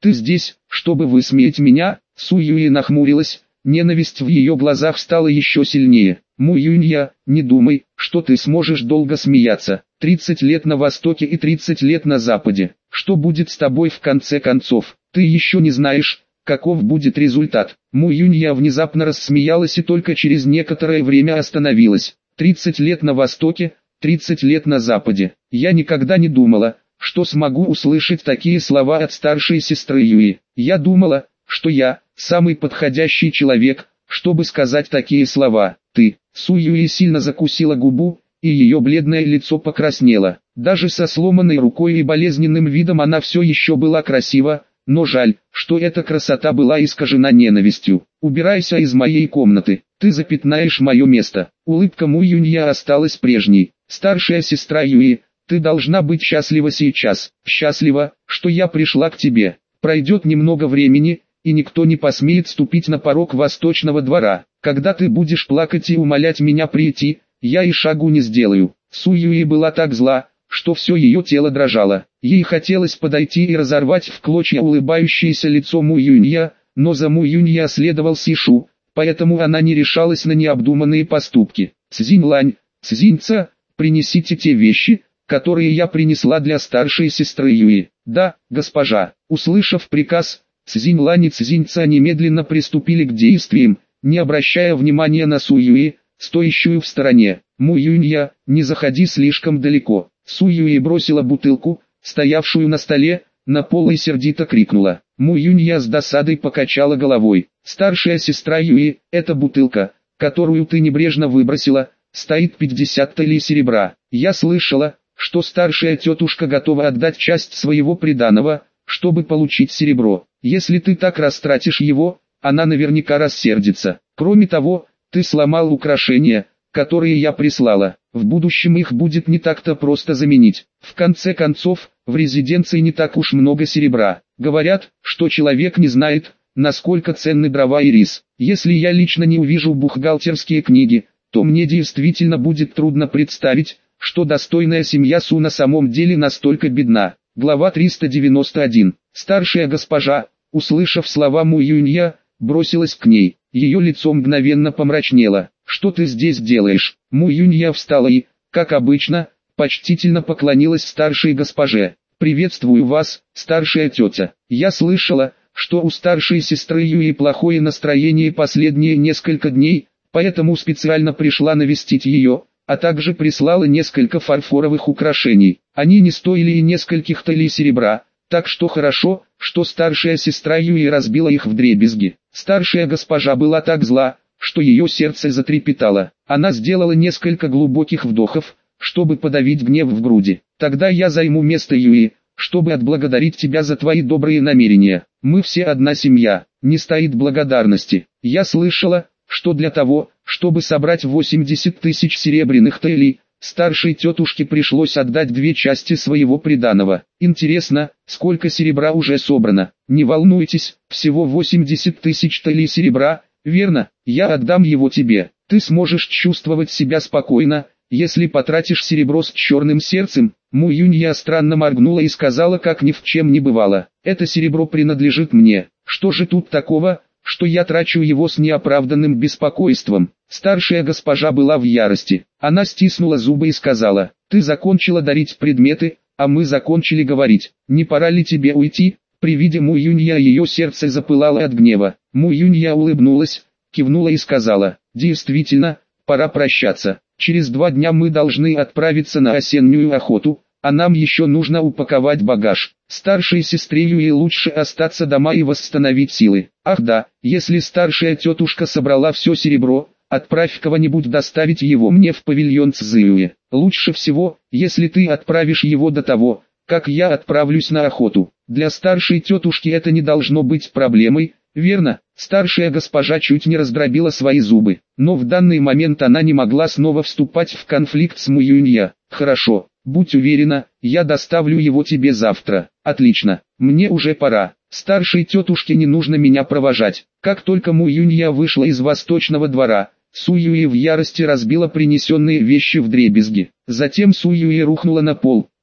Ты здесь, чтобы высмеять меня? Су Юи нахмурилась, ненависть в ее глазах стала еще сильнее. Му Юнья, не думай, что ты сможешь долго смеяться. 30 лет на Востоке и 30 лет на Западе. Что будет с тобой в конце концов? Ты еще не знаешь, каков будет результат. Му Юнья внезапно рассмеялась и только через некоторое время остановилась. 30 лет на Востоке, 30 лет на Западе. Я никогда не думала, что смогу услышать такие слова от старшей сестры Юи. Я думала, что я самый подходящий человек, чтобы сказать такие слова. Ты. Су Юи сильно закусила губу, и ее бледное лицо покраснело. Даже со сломанной рукой и болезненным видом она все еще была красива, но жаль, что эта красота была искажена ненавистью. «Убирайся из моей комнаты, ты запятнаешь мое место». Улыбка Му Юнья осталась прежней. «Старшая сестра Юи, ты должна быть счастлива сейчас. Счастлива, что я пришла к тебе. Пройдет немного времени, и никто не посмеет ступить на порог Восточного двора. Когда ты будешь плакать и умолять меня прийти, я и шагу не сделаю». Су Юи была так зла, что все ее тело дрожало. Ей хотелось подойти и разорвать в клочья улыбающееся лицо Му Юнья, но за Му Юнья следовал Сишу, поэтому она не решалась на необдуманные поступки. «Цзинь-лань, Цзиньца, принесите те вещи, которые я принесла для старшей сестры Юи». «Да, госпожа». Услышав приказ, Цзинь-лань и Цзиньца немедленно приступили к действиям, не обращая внимания на Су Юи, стоящую в стороне. «Му Юнья, не заходи слишком далеко». Су Юи бросила бутылку, стоявшую на столе, на пол и сердито крикнула. Му Юнья с досадой покачала головой. «Старшая сестра Юи, эта бутылка, которую ты небрежно выбросила, стоит 50 талей серебра. Я слышала, что старшая тетушка готова отдать часть своего приданого, чтобы получить серебро. Если ты так растратишь его, она наверняка рассердится. Кроме того, ты сломал украшения, которые я прислала. В будущем их будет не так-то просто заменить. В конце концов, в резиденции не так уж много серебра. Говорят, что человек не знает, насколько ценны дрова и рис. Если я лично не увижу бухгалтерские книги, то мне действительно будет трудно представить, что достойная семья Су на самом деле настолько бедна». Глава 391. Старшая госпожа, услышав слова Му Юнья, бросилась к ней. Ее лицо мгновенно помрачнело. «Что ты здесь делаешь?» Му Юнья встала и, как обычно, почтительно поклонилась старшей госпоже. «Приветствую вас, старшая тетя. Я слышала, что у старшей сестры Юи плохое настроение последние несколько дней, поэтому специально пришла навестить ее, а также прислала несколько фарфоровых украшений. Они не стоили и нескольких талей серебра, так что хорошо, что старшая сестра Юи разбила их вдребезги». Старшая госпожа была так зла, что ее сердце затрепетало. Она сделала несколько глубоких вдохов, чтобы подавить гнев в груди. «Тогда я займу место Юи, чтобы отблагодарить тебя за твои добрые намерения. Мы все одна семья, не стоит благодарности. Я слышала, что для того, чтобы собрать 80 тысяч серебряных талей, старшей тетушке пришлось отдать 2 части своего приданого. Интересно, сколько серебра уже собрано?» «Не волнуйтесь, всего 80 тысяч талей серебра, верно? Я отдам его тебе. Ты сможешь чувствовать себя спокойно, если потратишь серебро с черным сердцем». Му Юнья странно моргнула и сказала, как ни в чем не бывало: «Это серебро принадлежит мне. Что же тут такого, что я трачу его с неоправданным беспокойством?» Старшая госпожа была в ярости. Она стиснула зубы и сказала: «Ты закончила дарить предметы, а мы закончили говорить. Не пора ли тебе уйти?» При виде Му Юнья ее сердце запылало от гнева. Му Юнья улыбнулась, кивнула и сказала: «Действительно, пора прощаться. Через 2 дня мы должны отправиться на осеннюю охоту, а нам еще нужно упаковать багаж. Старшей сестре Юи лучше остаться дома и восстановить силы. Ах да, если старшая тетушка собрала все серебро, отправь кого-нибудь доставить его мне в павильон Цзюэ. Лучше всего, если ты отправишь его до того, как я отправлюсь на охоту. Для старшей тетушки это не должно быть проблемой, верно?» Старшая госпожа чуть не раздробила свои зубы, но в данный момент она не могла снова вступать в конфликт с Му Юнья. «Хорошо, будь уверена, я доставлю его тебе завтра». «Отлично, мне уже пора. Старшей тетушке не нужно меня провожать». Как только Му Юнья вышла из восточного двора, Су Юи в ярости разбила принесенные вещи вдребезги. Затем Су Юи рухнула на пол,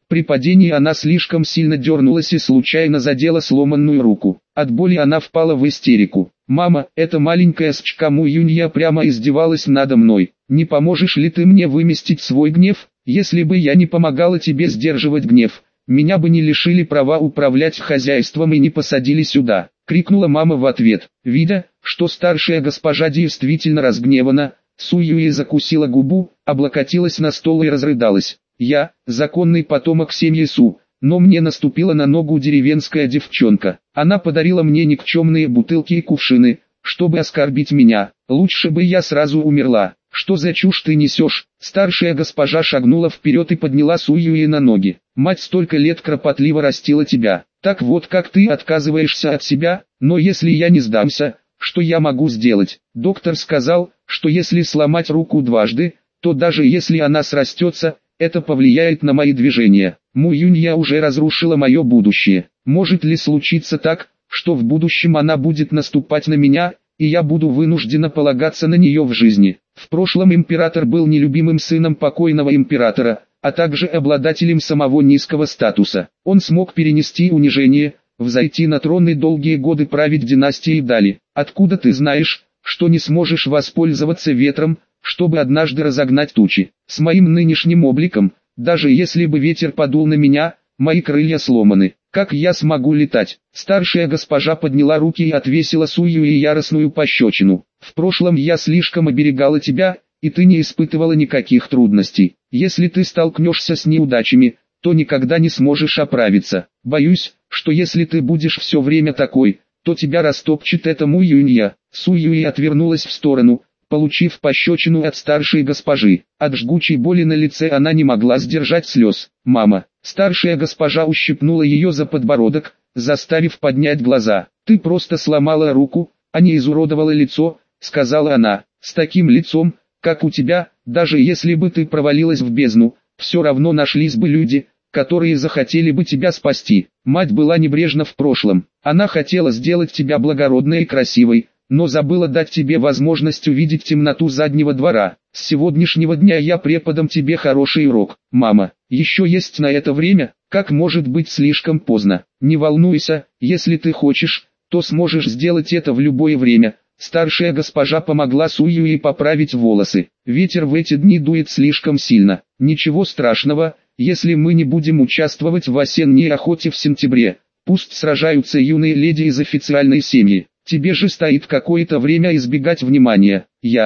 При падении она слишком сильно дернулась и случайно задела сломанную руку. От боли она впала в истерику. «Мама, эта маленькая сучка Му Юнья прямо издевалась надо мной. Не поможешь ли ты мне выместить свой гнев? Если бы я не помогала тебе сдерживать гнев, меня бы не лишили права управлять хозяйством и не посадили сюда», — крикнула мама в ответ. Видя, что старшая госпожа действительно разгневана, Су Юи закусила губу, облокотилась на стол и разрыдалась. «Я, законный потомок семьи Су, но мне наступила на ногу деревенская девчонка. Она подарила мне никчемные бутылки и кувшины, чтобы оскорбить меня. Лучше бы я сразу умерла. Что за чушь ты несешь?» Старшая госпожа шагнула вперед и подняла Су Юи на ноги. «Мать столько лет кропотливо растила тебя. Так вот как ты отказываешься от себя? Но если я не сдамся, что я могу сделать? Доктор сказал, что если сломать руку дважды, то даже если она срастется, это повлияет на мои движения. Му Юнья уже разрушила мое будущее. Может ли случиться так, что в будущем она будет наступать на меня, и я буду вынуждена полагаться на нее в жизни?» В прошлом император был нелюбимым сыном покойного императора, а также обладателем самого низкого статуса. Он смог перенести унижение, взойти на трон и долгие годы править династией Дали. «Откуда ты знаешь, что не сможешь воспользоваться ветром, чтобы однажды разогнать тучи? С моим нынешним обликом, даже если бы ветер подул на меня, мои крылья сломаны. Как я смогу летать?» Старшая госпожа подняла руки и отвесила Су Юи яростную пощечину. «В прошлом я слишком оберегала тебя, и ты не испытывала никаких трудностей. Если ты столкнешься с неудачами, то никогда не сможешь оправиться. Боюсь, что если ты будешь все время такой, то тебя растопчет эта Му Юнья». Су Юи отвернулась в сторону, получив пощечину от старшей госпожи. От жгучей боли на лице она не могла сдержать слез. «Мама!» Старшая госпожа ущипнула ее за подбородок, заставив поднять глаза. «Ты просто сломала руку, а не изуродовала лицо», — сказала она. «С таким лицом, как у тебя, даже если бы ты провалилась в бездну, все равно нашлись бы люди, которые захотели бы тебя спасти. Мать была небрежна в прошлом. Она хотела сделать тебя благородной и красивой, но забыла дать тебе возможность увидеть темноту заднего двора. С сегодняшнего дня я преподам тебе хороший урок. Мама, еще есть на это время, как может быть слишком поздно. Не волнуйся, если ты хочешь, то сможешь сделать это в любое время». Старшая госпожа помогла Су Юи поправить волосы. «Ветер в эти дни дует слишком сильно. Ничего страшного, если мы не будем участвовать в осенней охоте в сентябре. Пусть сражаются юные леди из официальной семьи. Тебе же стоит какое-то время избегать внимания.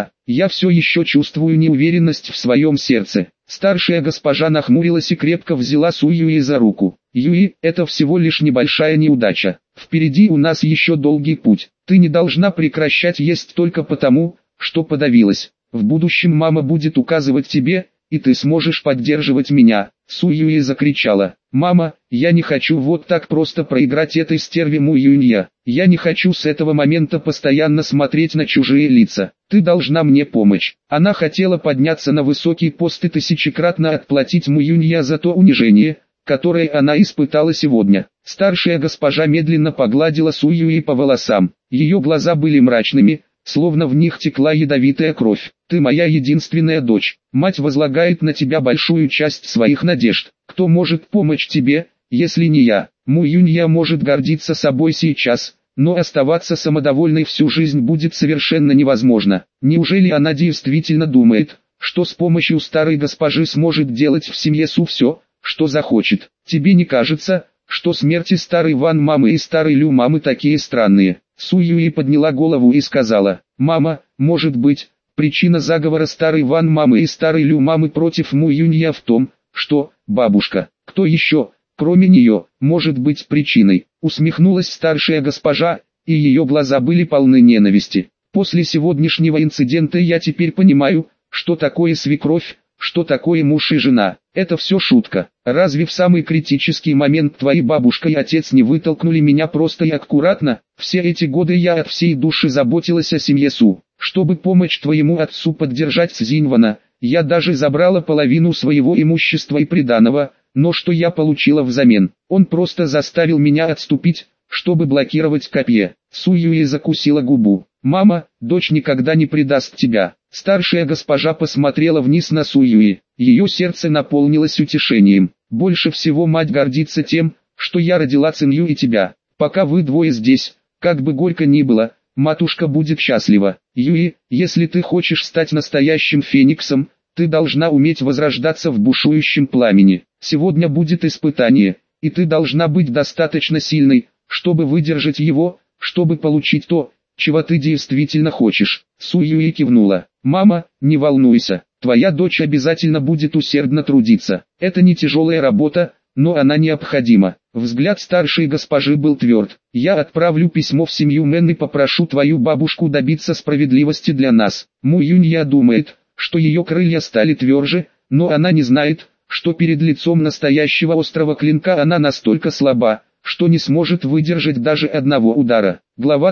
Я все еще чувствую неуверенность в своем сердце». Старшая госпожа нахмурилась и крепко взяла Су Юи за руку. «Юи, это всего лишь небольшая неудача. Впереди у нас еще долгий путь. Ты не должна прекращать есть только потому, что подавилась. В будущем мама будет указывать тебе, и ты сможешь поддерживать меня». Су Юи закричала. «Мама, я не хочу вот так просто проиграть этой стерве Му Юнья. Я не хочу с этого момента постоянно смотреть на чужие лица. Ты должна мне помочь». Она хотела подняться на высокий пост и тысячекратно отплатить Му Юнья за то унижение, которое она испытала сегодня. Старшая госпожа медленно погладила Су Юи по волосам. Ее глаза были мрачными, словно в них текла ядовитая кровь. «Ты моя единственная дочь. Мать возлагает на тебя большую часть своих надежд. Кто может помочь тебе, если не я?» Му Юнья может гордиться собой сейчас, но оставаться самодовольной всю жизнь будет совершенно невозможно. Неужели она действительно думает, что с помощью старой госпожи сможет делать в семье Су все, что захочет? Тебе не кажется, что смерти старой Ван мамы и старой Лю мамы такие странные? Су Юи подняла голову и сказала: «Мама, может быть, причина заговора старой Ван мамы и старой Лю мамы против Му Юнья в том, что, бабушка, кто еще, кроме нее, может быть причиной?» Усмехнулась старшая госпожа, и ее глаза были полны ненависти. «После сегодняшнего инцидента я теперь понимаю, что такое свекровь, что такое муж и жена. Это все шутка. Разве в самый критический момент твои бабушка и отец не вытолкнули меня просто и аккуратно? Все эти годы я от всей души заботилась о семье Су. Чтобы помочь твоему отцу поддержать Цзиньвана, я даже забрала половину своего имущества и приданого, но что я получила взамен? Он просто заставил меня отступить, чтобы блокировать копье». Су Юи закусила губу. «Мама, дочь никогда не предаст тебя». Старшая госпожа посмотрела вниз на Су Юи. Ее сердце наполнилось утешением. Больше всего мать гордится тем, что я родила Цинью и тебя. Пока вы двое здесь, как бы горько ни было, матушка будет счастлива. Юи, если ты хочешь стать настоящим фениксом, ты должна уметь возрождаться в бушующем пламени. Сегодня будет испытание, и ты должна быть достаточно сильной, чтобы выдержать его, чтобы получить то, чего ты действительно хочешь. Су Юи кивнула. Мама, не волнуйся, твоя дочь обязательно будет усердно трудиться. Это не тяжелая работа, но она необходима. Взгляд старшей госпожи был тверд. Я отправлю письмо в семью Мэн и попрошу твою бабушку добиться справедливости для нас. Му Юнья думает, что ее крылья стали тверже, но она не знает, что перед лицом настоящего острого клинка она настолько слаба, что не сможет выдержать даже одного удара. Глава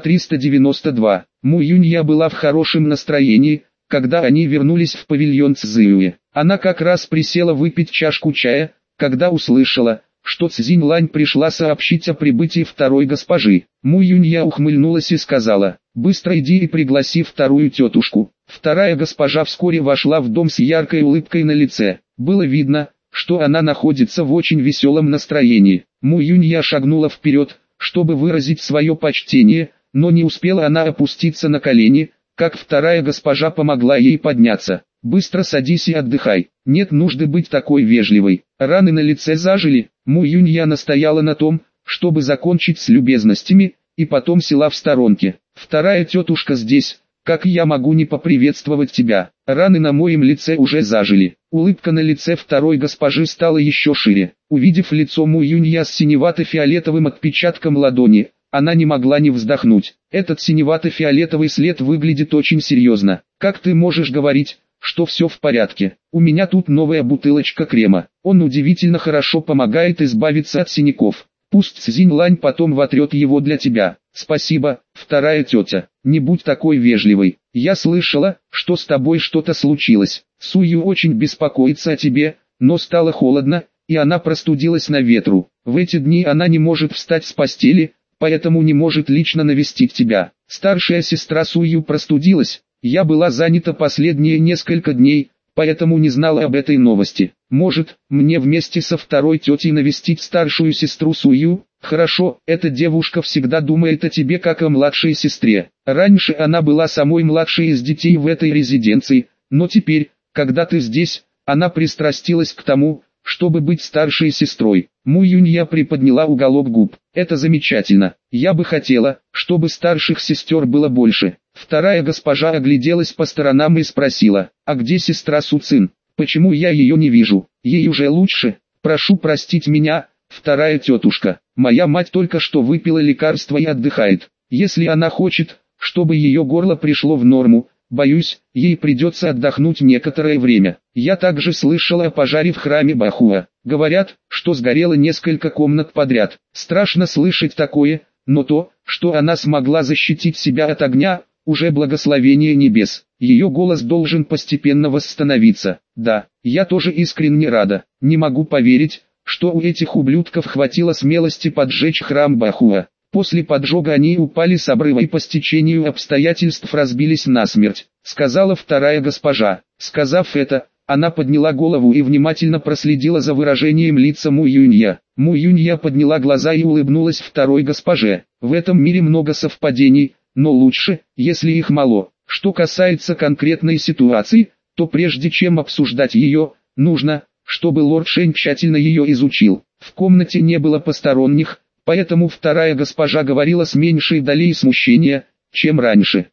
392. Му Юнья была в хорошем настроении, когда они вернулись в павильон Цзюэ. Она как раз присела выпить чашку чая, когда услышала, что Цзинь Лань пришла сообщить о прибытии второй госпожи. Му Юнья ухмыльнулась и сказала: «Быстро иди и пригласи вторую тетушку». Вторая госпожа вскоре вошла в дом с яркой улыбкой на лице. Было видно, что она находится в очень веселом настроении. Му Юнья шагнула вперед, чтобы выразить свое почтение, но не успела она опуститься на колени, как вторая госпожа помогла ей подняться. «Быстро садись и отдыхай, нет нужды быть такой вежливой». Раны на лице зажили. Му Юнья настояла на том, чтобы закончить с любезностями, и потом села в сторонке. «Вторая тетушка здесь, как я могу не поприветствовать тебя? Раны на моем лице уже зажили». Улыбка на лице второй госпожи стала еще шире. Увидев лицо Му Юнья с синевато-фиолетовым отпечатком ладони, она не могла не вздохнуть. Этот синевато-фиолетовый след выглядит очень серьезно. «Как ты можешь говорить, что все в порядке? У меня тут новая бутылочка крема. Он удивительно хорошо помогает избавиться от синяков. Пусть Цзинь Лань потом вотрет его для тебя». «Спасибо, вторая тетя, не будь такой вежливой. Я слышала, что с тобой что-то случилось. Сую очень беспокоится о тебе, но стало холодно, и она простудилась на ветру. В эти дни она не может встать с постели, поэтому не может лично навестить тебя. Старшая сестра Сую простудилась. Я была занята последние несколько дней, поэтому не знала об этой новости. Может, мне вместе со второй тетей навестить старшую сестру Сую?» «Хорошо, эта девушка всегда думает о тебе как о младшей сестре. Раньше она была самой младшей из детей в этой резиденции, но теперь, когда ты здесь, она пристрастилась к тому, чтобы быть старшей сестрой». Му Юнья приподняла уголок губ. «Это замечательно. Я бы хотела, чтобы старших сестер было больше». Вторая госпожа огляделась по сторонам и спросила: «А где сестра Суцин? Почему я ее не вижу? Ей уже лучше? Прошу простить меня, вторая тетушка. Моя мать только что выпила лекарство и отдыхает. Если она хочет, чтобы ее горло пришло в норму, боюсь, ей придется отдохнуть некоторое время. Я также слышала о пожаре в храме Бахуа. Говорят, что сгорело несколько комнат подряд. Страшно слышать такое, но то, что она смогла защитить себя от огня, уже благословение небес. Ее голос должен постепенно восстановиться. Да, я тоже искренне рада. Не могу поверить, что у этих ублюдков хватило смелости поджечь храм Бахуа. После поджога они упали с обрыва и по стечению обстоятельств разбились насмерть», — сказала вторая госпожа. Сказав это, она подняла голову и внимательно проследила за выражением лица Му Юнья. Му Юнья подняла глаза и улыбнулась второй госпоже. «В этом мире много совпадений, но лучше, если их мало. Что касается конкретной ситуации, то прежде чем обсуждать ее, нужно, чтобы лорд Шень тщательно ее изучил». В комнате не было посторонних, поэтому вторая госпожа говорила с меньшей долей смущения, чем раньше.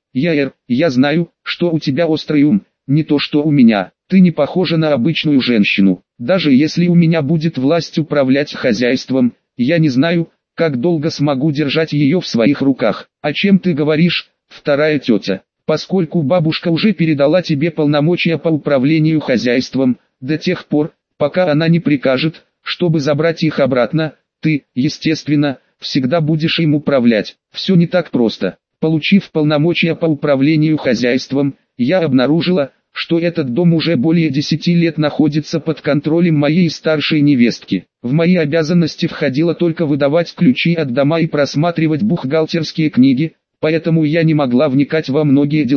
Я знаю, что у тебя острый ум, не то что у меня. Ты не похожа на обычную женщину. Даже если у меня будет власть управлять хозяйством, я не знаю, как долго смогу держать ее в своих руках». «О чем ты говоришь, вторая тетя? Поскольку бабушка уже передала тебе полномочия по управлению хозяйством, до тех пор, пока она не прикажет, чтобы забрать их обратно, ты, естественно, всегда будешь им управлять. Все не так просто. Получив полномочия по управлению хозяйством, я обнаружила, что этот дом уже более 10 лет находится под контролем моей старшей невестки. В мои обязанности входило только выдавать ключи от дома и просматривать бухгалтерские книги, поэтому я не могла вникать во многие дела.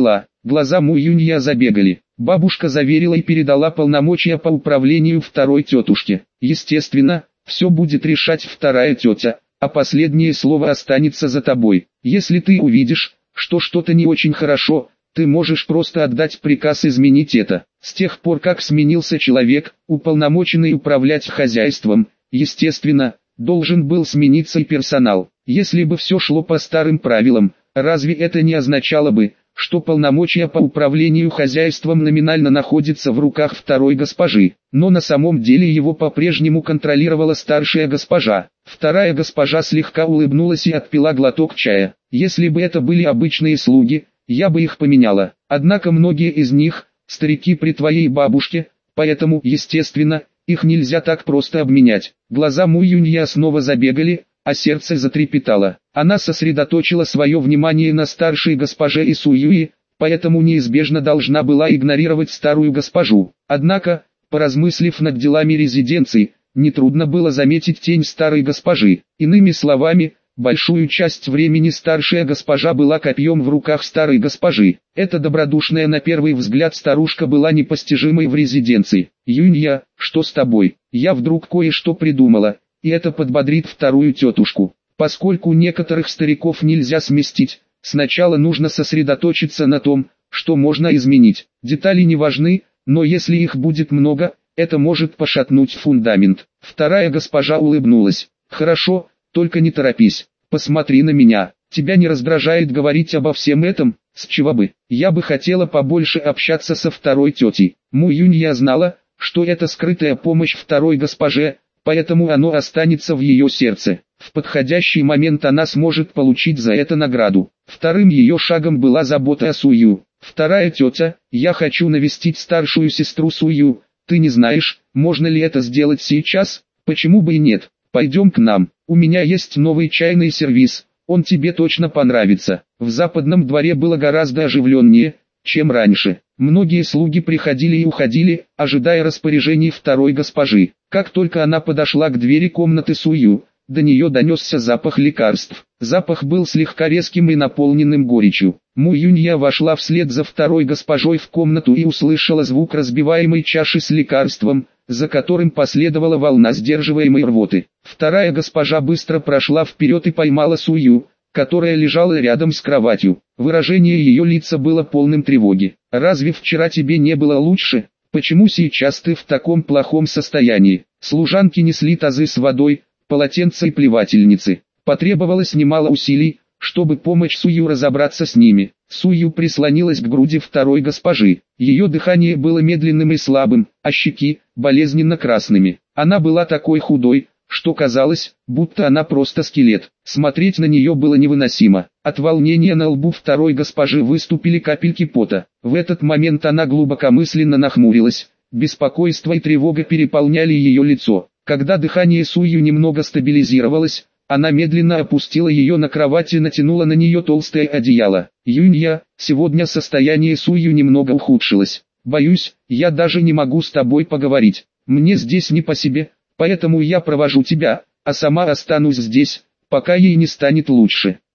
Глаза Му Юнья забегали. Бабушка заверила и передала полномочия по управлению второй тетушке. Естественно, все будет решать вторая тетя, а последнее слово останется за тобой. Если ты увидишь, что что-то не очень хорошо, ты можешь просто отдать приказ изменить это. С тех пор как сменился человек, уполномоченный управлять хозяйством, естественно, должен был смениться и персонал. Если бы все шло по старым правилам, разве это не означало бы, что полномочия по управлению хозяйством номинально находятся в руках второй госпожи, но на самом деле его по-прежнему контролировала старшая госпожа. Вторая госпожа слегка улыбнулась и отпила глоток чая. Если бы это были обычные слуги, я бы их поменяла. Однако многие из них – старики при твоей бабушке, поэтому, естественно, их нельзя так просто обменять. Глаза Му Юнья снова забегали, а сердце затрепетало. Она сосредоточила свое внимание на старшей госпоже Ису Юи, поэтому неизбежно должна была игнорировать старую госпожу. Однако, поразмыслив над делами резиденции, нетрудно было заметить тень старой госпожи. Иными словами, большую часть времени старшая госпожа была копьем в руках старой госпожи. Эта добродушная на первый взгляд старушка была непостижимой в резиденции. «Юнья, что с тобой? Я вдруг кое-что придумала, и это подбодрит вторую тетушку. Поскольку некоторых стариков нельзя сместить, сначала нужно сосредоточиться на том, что можно изменить. Детали не важны, но если их будет много, это может пошатнуть фундамент». Вторая госпожа улыбнулась. «Хорошо, только не торопись, посмотри на меня. Тебя не раздражает говорить обо всем этом? С чего бы? Я бы хотела побольше общаться со второй тетей». Му Юнья знала, что это скрытая помощь второй госпоже, поэтому оно останется в ее сердце. В подходящий момент она сможет получить за это награду. Вторым ее шагом была забота о Сую. «Вторая тетя, я хочу навестить старшую сестру Сую. Ты не знаешь, можно ли это сделать сейчас? Почему бы и нет? Пойдем к нам. У меня есть новый чайный сервиз, он тебе точно понравится». В западном дворе было гораздо оживленнее, чем раньше. Многие слуги приходили и уходили, ожидая распоряжений второй госпожи. Как только она подошла к двери комнаты Сую, до нее донесся запах лекарств. Запах был слегка резким и наполненным горечью. Му Юнья вошла вслед за второй госпожой в комнату и услышала звук разбиваемой чаши с лекарством, за которым последовала волна сдерживаемой рвоты. Вторая госпожа быстро прошла вперед и поймала Сую, которая лежала рядом с кроватью. Выражение ее лица было полным тревоги. «Разве вчера тебе не было лучше? Почему сейчас ты в таком плохом состоянии?» Служанки несли тазы с водой, полотенца и плевательницы. Потребовалось немало усилий, чтобы помочь Сую разобраться с ними. Сую прислонилась к груди второй госпожи. Ее дыхание было медленным и слабым, а щеки – болезненно красными. Она была такой худой, что казалось, будто она просто скелет. Смотреть на нее было невыносимо. От волнения на лбу второй госпожи выступили капельки пота. В этот момент она глубокомысленно нахмурилась. Беспокойство и тревога переполняли ее лицо. Когда дыхание Сую немного стабилизировалось, она медленно опустила ее на кровать и натянула на нее толстое одеяло. «Юнья, сегодня состояние Сую немного ухудшилось. Боюсь, я даже не могу с тобой поговорить. Мне здесь не по себе, поэтому я провожу тебя, а сама останусь здесь, пока ей не станет лучше».